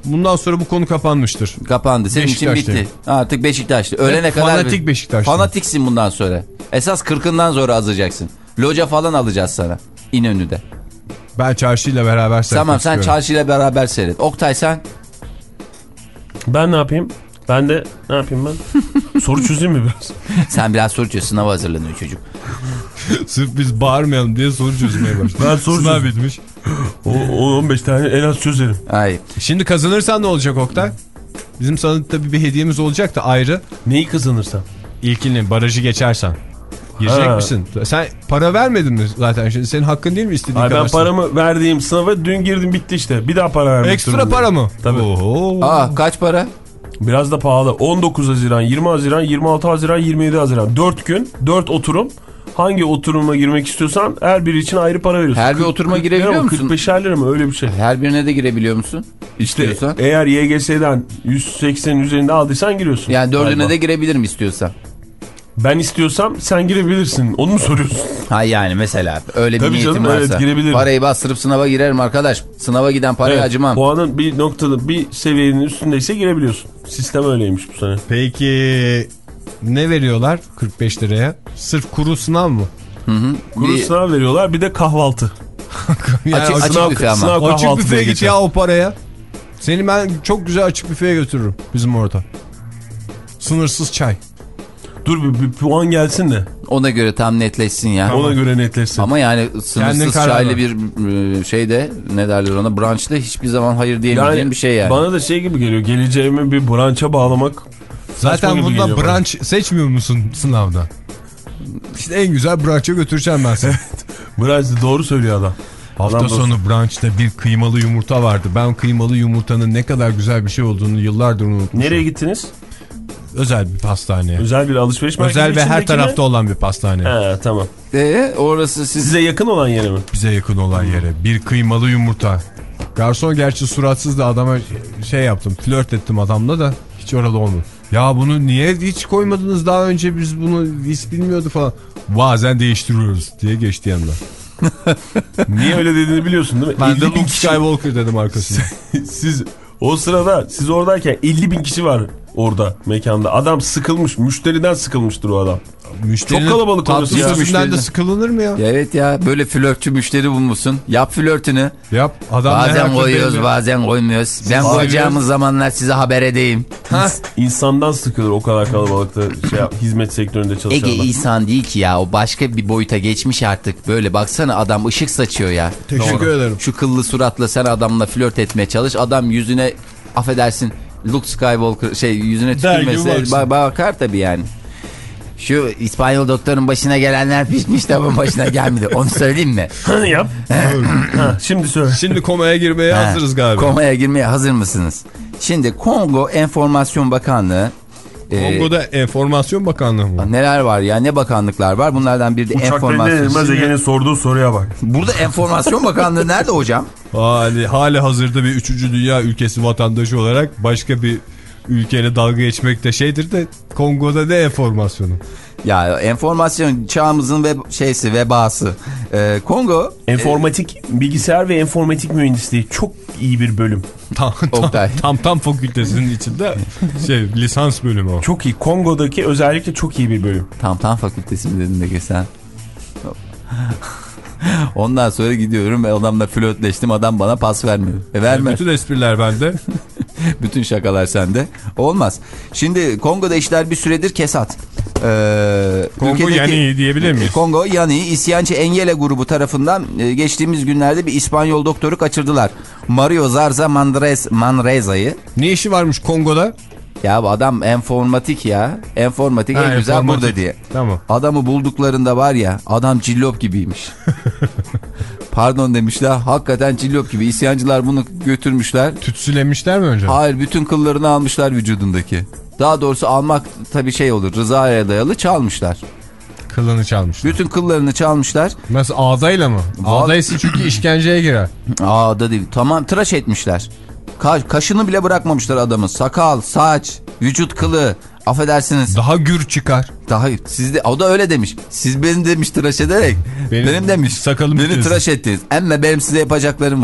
bundan sonra bu konu kapanmıştır. Kapandı. Senin için bitti. Artık Beşiktaşlı. Ölene Hep kadar. fanatik Beşiktaşlı. Fanatiksin bundan sonra. Esas kırkından sonra azacaksın. Loca falan alacağız sana. İnönü'de. Ben çarşıyla beraber seyretmek Tamam sen istiyorum. çarşıyla beraber seyret. Oktay sen? Ben ne yapayım? Ben de ne yapayım ben? Soru çözeyim mi biraz? Sen biraz soru çöz. Sınava hazırlanıyor çocuk. Sırf biz bağırmayalım diye soru çözmeye başladık. Ben soru Sınav çözüm. bitmiş. on on beş tane en az çözerim. Ay. Şimdi kazanırsan ne olacak Oktay? Bizim sana tabii bir hediyemiz olacak da ayrı. Neyi kazanırsam? İlkini barajı geçersen. Girecek Ha. misin? Sen para vermedin mi zaten? Şimdi senin hakkın değil mi istediğin Ay kadar? ben paramı verdiğim sınava dün girdim bitti işte. Bir daha para vermek Ekstra durumundayım. para mı? Tabii. Oho. Aa kaç para? Biraz da pahalı. on dokuz Haziran, yirmi Haziran, yirmi altı Haziran, yirmi yedi Haziran. dört gün, dört oturum. Hangi oturuma girmek istiyorsan her biri için ayrı para veriyorsun. Her bir oturuma kırk girebiliyor lira mı, musun? kırk beşer lira mı öyle bir şey. Her birine de girebiliyor musun? İşte İstiyorsan. eğer Y G S'den yüz seksenin üzerinde aldıysan giriyorsun. Yani dördüne Galiba. de girebilirim istiyorsan. Ben istiyorsam sen girebilirsin. Onu mu soruyorsun? Ha yani mesela öyle bir Tabii niyetim canım, varsa. evet, girebilirim. Parayı bastırıp sınava girerim arkadaş. Sınava giden paraya Evet, acımam. puanın bir noktada bir seviyenin üstündeyse girebiliyorsun. Sistem öyleymiş bu sene. Peki ne veriyorlar kırk beş liraya? Sırf kuru sınav mı? Hı hı. Kuru Bir- sınav veriyorlar bir de kahvaltı. Yani Açık- o açık sınav- büfe ama. sınav Açık kahvaltı büfeye diye git geçer. ya o paraya. Seni ben çok güzel açık büfeye götürürüm bizim orada. Sınırsız çay. Dur bir, bir puan gelsin de Ona göre tam netleşsin ya. ona göre netleşsin. Ama yani Kendin sınırsız karar çaylı ver. bir e, şeyde ne derler ona brunch'ta hiçbir zaman hayır diyemeyeceğim yani bir şey yani. bana da şey gibi geliyor. Geleceğimi bir branşa bağlamak. saçma Zaten gibi bunda geliyor bana. branş seçmiyor musun sınavda? İşte en güzel branşa götüreceğim ben seni. Branş doğru söylüyor adam. Hafta Adam sonu branşta bir kıymalı yumurta vardı. Ben kıymalı yumurtanın ne kadar güzel bir şey olduğunu yıllardır unutmuşum. Nereye gittiniz? Özel bir pastaneye. Özel bir alışveriş merkezi Özel ve her içindeki mi? tarafta olan bir pastane. He tamam. Ee, orası siz... Size yakın olan yere mi? Bize yakın olan yere. Bir kıymalı yumurta. Garson gerçi suratsız da adama şey yaptım. Flört ettim adamla da hiç orada olmadı. Ya bunu niye hiç koymadınız daha önce, biz bunu hiç bilmiyorduk falan. Bazen değiştiriyoruz diye geçti yanına. Niye öyle dediğini biliyorsun değil mi? Ben de elli bin Luke kişi. Skywalker dedim arkasında. Siz o sırada siz oradayken elli bin kişi var orada mekanda. Adam sıkılmış. Müşteriden sıkılmıştır o adam. Müşterinin Çok kalabalık orası ya. tatlısı yüzünden de Müşteriden. sıkılınır mı ya? Ya evet ya böyle flörtçü müşteri bulmuşsun. Yap flörtünü. Yap. Adam ne Bazen yaptı koyuyoruz belli. bazen koymuyoruz. Ben Hayır. koyacağımız zamanlar size haber edeyim. İnsandan sıkılır o kadar kalabalıkta şey, hizmet sektöründe çalışan Ege adam. insan değil ki ya, o başka bir boyuta geçmiş artık. Böyle baksana adam ışık saçıyor ya. Teşekkür ederim. Şu kıllı suratla sen adamla flört etmeye çalış. Adam yüzüne affedersin Luke Skywalker şey yüzüne Der gibi tükürmese baksın. ba- bakar tabii yani. Şu İspanyol doktorun başına gelenler pişmiş tavuğun başına gelmedi. Onu söyleyeyim mi? Yap. Ha, şimdi söyle. Şimdi komaya girmeye Ha, hazırız galiba. Komaya girmeye hazır mısınız? Şimdi Kongo Enformasyon Bakanlığı e, Kongo'da Enformasyon Bakanlığı mı? neler var ya, ne bakanlıklar var? Bunlardan biri de Uçakta enformasyon. inilmez Ege'nin sorduğu soruya bak. Burada Enformasyon Bakanlığı nerede hocam? Hali, hali hazırda bir üçüncü dünya ülkesi vatandaşı olarak başka bir ülkeyle dalga geçmek de şeydir de Kongo'da ne enformasyonu? Ya enformasyon çağımızın ve şeysi vebası. Ee, Kongo Enformatik, bilgisayar ve enformatik mühendisliği çok iyi bir bölüm. Tam tam, Oktay. tam tam fakültesinin içinde şey lisans bölümü o. Çok iyi. Kongo'daki özellikle çok iyi bir bölüm. tam tam fakültesi mi dedin de sen? Ondan sonra gidiyorum ve adamla flörtleştim, adam bana pas vermiyor. E vermez. Bütün espriler bende. Bütün şakalar sende. Olmaz. Şimdi Kongo'da işler bir süredir kesat. Ee, Kongo ülkedeki- yani diyebilir miyiz? Kongo yani isyancı Engele grubu tarafından e, geçtiğimiz günlerde bir İspanyol doktoru kaçırdılar. Mario Zarza Manrez, Manreza'yı. Ne işi varmış Kongo'da? Ya bu adam enformatik ya. Enformatik Ha, en güzel enformatik. burada diye. Tamam. Adamı bulduklarında var ya, adam cillop gibiymiş. Pardon demişler, hakikaten cillop gibi. İsyancılar bunu götürmüşler. Tütsülemişler mi önce? Hayır, bütün kıllarını almışlar vücudundaki. Daha doğrusu almak tabii şey olur, rızaya dayalı çalmışlar. Kılını çalmışlar. Bütün kıllarını çalmışlar. Nasıl, ağdayla mı? Ağ- Ağdaysa çünkü işkenceye girer. Aa da değil. Tamam, tıraş etmişler. Ka- kaşını bile bırakmamışlar adamın. Sakal, saç, vücut kılı. Affedersiniz. Daha gür çıkar. Daha siz de, o da öyle demiş. Siz beni demiş tıraş ederek. Benim Benim, demiş. sakalım Beni kesin. tıraş ettiniz. Emme benim size yapacaklarım var.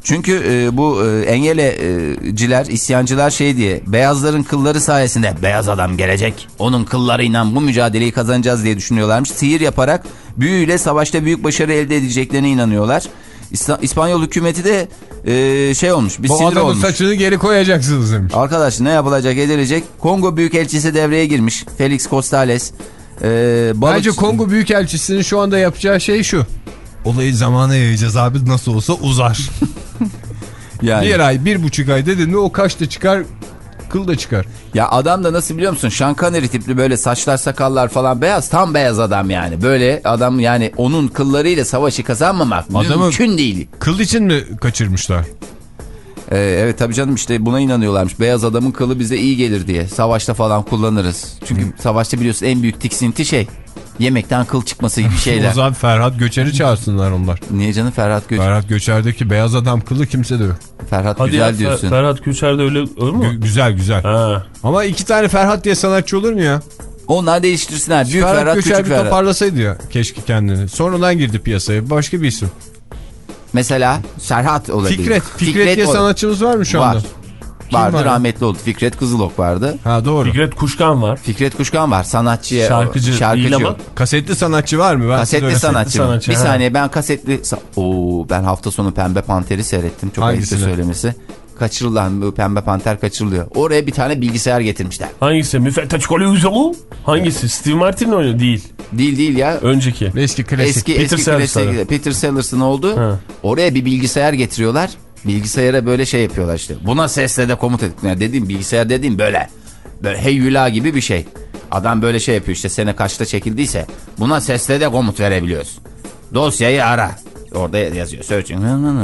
Çünkü e, bu e, engeleciler, isyancılar şey diye, beyazların kılları sayesinde beyaz adam gelecek, onun kıllarıyla bu mücadeleyi kazanacağız diye düşünüyorlarmış. Sihir yaparak büyüyle savaşta büyük başarı elde edeceklerine inanıyorlar. İs- İspanyol hükümeti de e, şey olmuş, bir Bu sinir adamın olmuş. saçını geri koyacaksınız demiş. Arkadaş ne yapılacak edilecek? Kongo Büyükelçisi devreye girmiş. Felix Costales. Ee, balık... Bence Kongo Büyükelçisi'nin şu anda yapacağı şey şu. Olayı zamana yayacağız abi, nasıl olsa uzar. yani. Bir ay, bir buçuk ay dedin mi o kaş da çıkar, kıl da çıkar. Ya adam da nasıl biliyor musun? Sean Connery tipli, böyle saçlar sakallar falan beyaz. Tam beyaz adam yani. Böyle adam, yani onun kıllarıyla savaşı kazanmamak Adamı mümkün değil. Kıl için mi kaçırmışlar? Ee, evet tabii canım, işte buna inanıyorlarmış. Beyaz adamın kılı bize iyi gelir diye. Savaşta falan kullanırız. Çünkü Hı. savaşta biliyorsun en büyük tiksinti şey. Yemekten kıl çıkması gibi şeyler. O zaman Ferhat Göçer'i çağırsınlar onlar. Niye canım Ferhat Göçer? Ferhat Göçer'deki beyaz adam kılı kimse de yok. Ferhat Hadi güzel ya, diyorsun. Ferhat Göçer de öyle olur mu? G- güzel güzel. Ha. Ama iki tane Ferhat diye sanatçı olur mu ya? Onlar değiştirsinler. Büyük Ferhat, Ferhat, Göçer küçük bir Ferhat. toparlasaydı ya keşke kendini. Sonradan girdi piyasaya, başka bir isim. Mesela Serhat olabilir. Fikret. Fikret, Fikret diye ol- sanatçımız var mı şu anda? Var. Vardı, var? rahmetli oldu. Fikret Kızılok vardı. Ha doğru. Fikret Kuşkan var. Fikret Kuşkan var. Sanatçıya. Şarkıcı, şarkıcı değil ama. Kasetli sanatçı var mı? Ben kasetli sanatçı. sanatçı. Bir ha. saniye, ben kasetli... Oo, ben hafta sonu Pembe Panter'i seyrettim. Çok ayıptır söylemesi. Kaçırılan bu Pembe Panter kaçırılıyor. Oraya bir tane bilgisayar getirmişler. Hangisi? Müfetteş Kolye Hangisi? Steve Martin oynuyor? Değil. Değil değil ya. Önceki. Eski klasik. Eski, Peter eski Sellers klasik. Peter Sellers'ın oldu. Ha. Oraya bir bilgisayar getiriyorlar. Bilgisayara böyle şey yapıyorlar işte. Buna sesle de komut edin. Yani dediğim bilgisayar dediğim böyle. Böyle heyyula gibi bir şey. Adam böyle şey yapıyor işte, sene kaçta çekildiyse. Buna sesle de komut verebiliyoruz. Dosyayı ara. Orada yazıyor. Searching.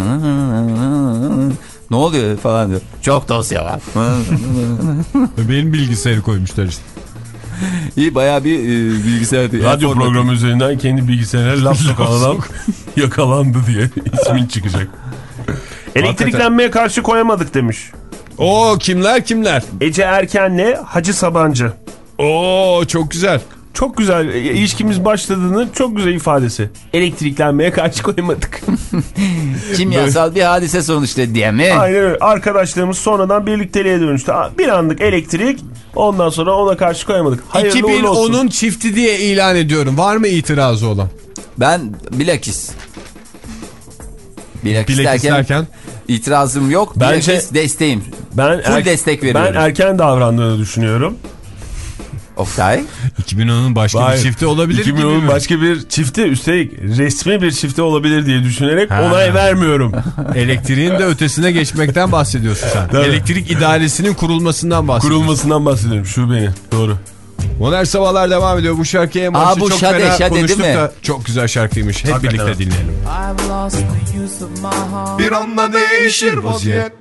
Ne oluyor falan diyor. Çok dosya var. Benim bilgisayarı koymuşlar işte. İyi, bayağı bir e, bilgisayar. Radyo programı üzerinden kendi bilgisayarına laf sokan adam yakalandı diye ismin çıkacak. Elektriklenmeye karşı koyamadık demiş. Oo, kimler kimler? Ece Erken'le Hacı Sabancı. Oo, çok güzel. Çok güzel. İlişkimiz başladığının çok güzel ifadesi. Elektriklenmeye karşı koyamadık. Kimyasal bir hadise sonuçta diye mi? Aynen öyle. Arkadaşlarımız sonradan birlikteliğe dönüştü. Bir anlık elektrik, ondan sonra ona karşı koyamadık. Hayırlı iki bin uğurlu olsun. iki bin onun çifti diye ilan ediyorum. Var mı itirazı olan? Ben bilakis. Bilakis, Bilakis derken, derken? itirazım yok. Bence- Bilakis desteğim. Ben Full er- destek veriyorum. Ben erken davrandığını düşünüyorum. Oktay. iki bin onun başka Vay, bir çifti olabilir iki bin gibi onun mi? başka bir çifti, üstelik resmi bir çifti olabilir diye düşünerek Ha. onay vermiyorum. Elektriğin de ötesine geçmekten bahsediyorsun sen. Tabii. Elektrik idaresinin kurulmasından bahsediyorsun. Kurulmasından bahsediyorum. Şu beni. Doğru. Modern Sabahlar devam ediyor. Bu şarkıya en başta Aa, bu çok şade, fena şade değil konuştuk mi? da çok güzel şarkıymış. Hep Hakikaten. birlikte dinleyelim. Bir anda değişir vaziyet.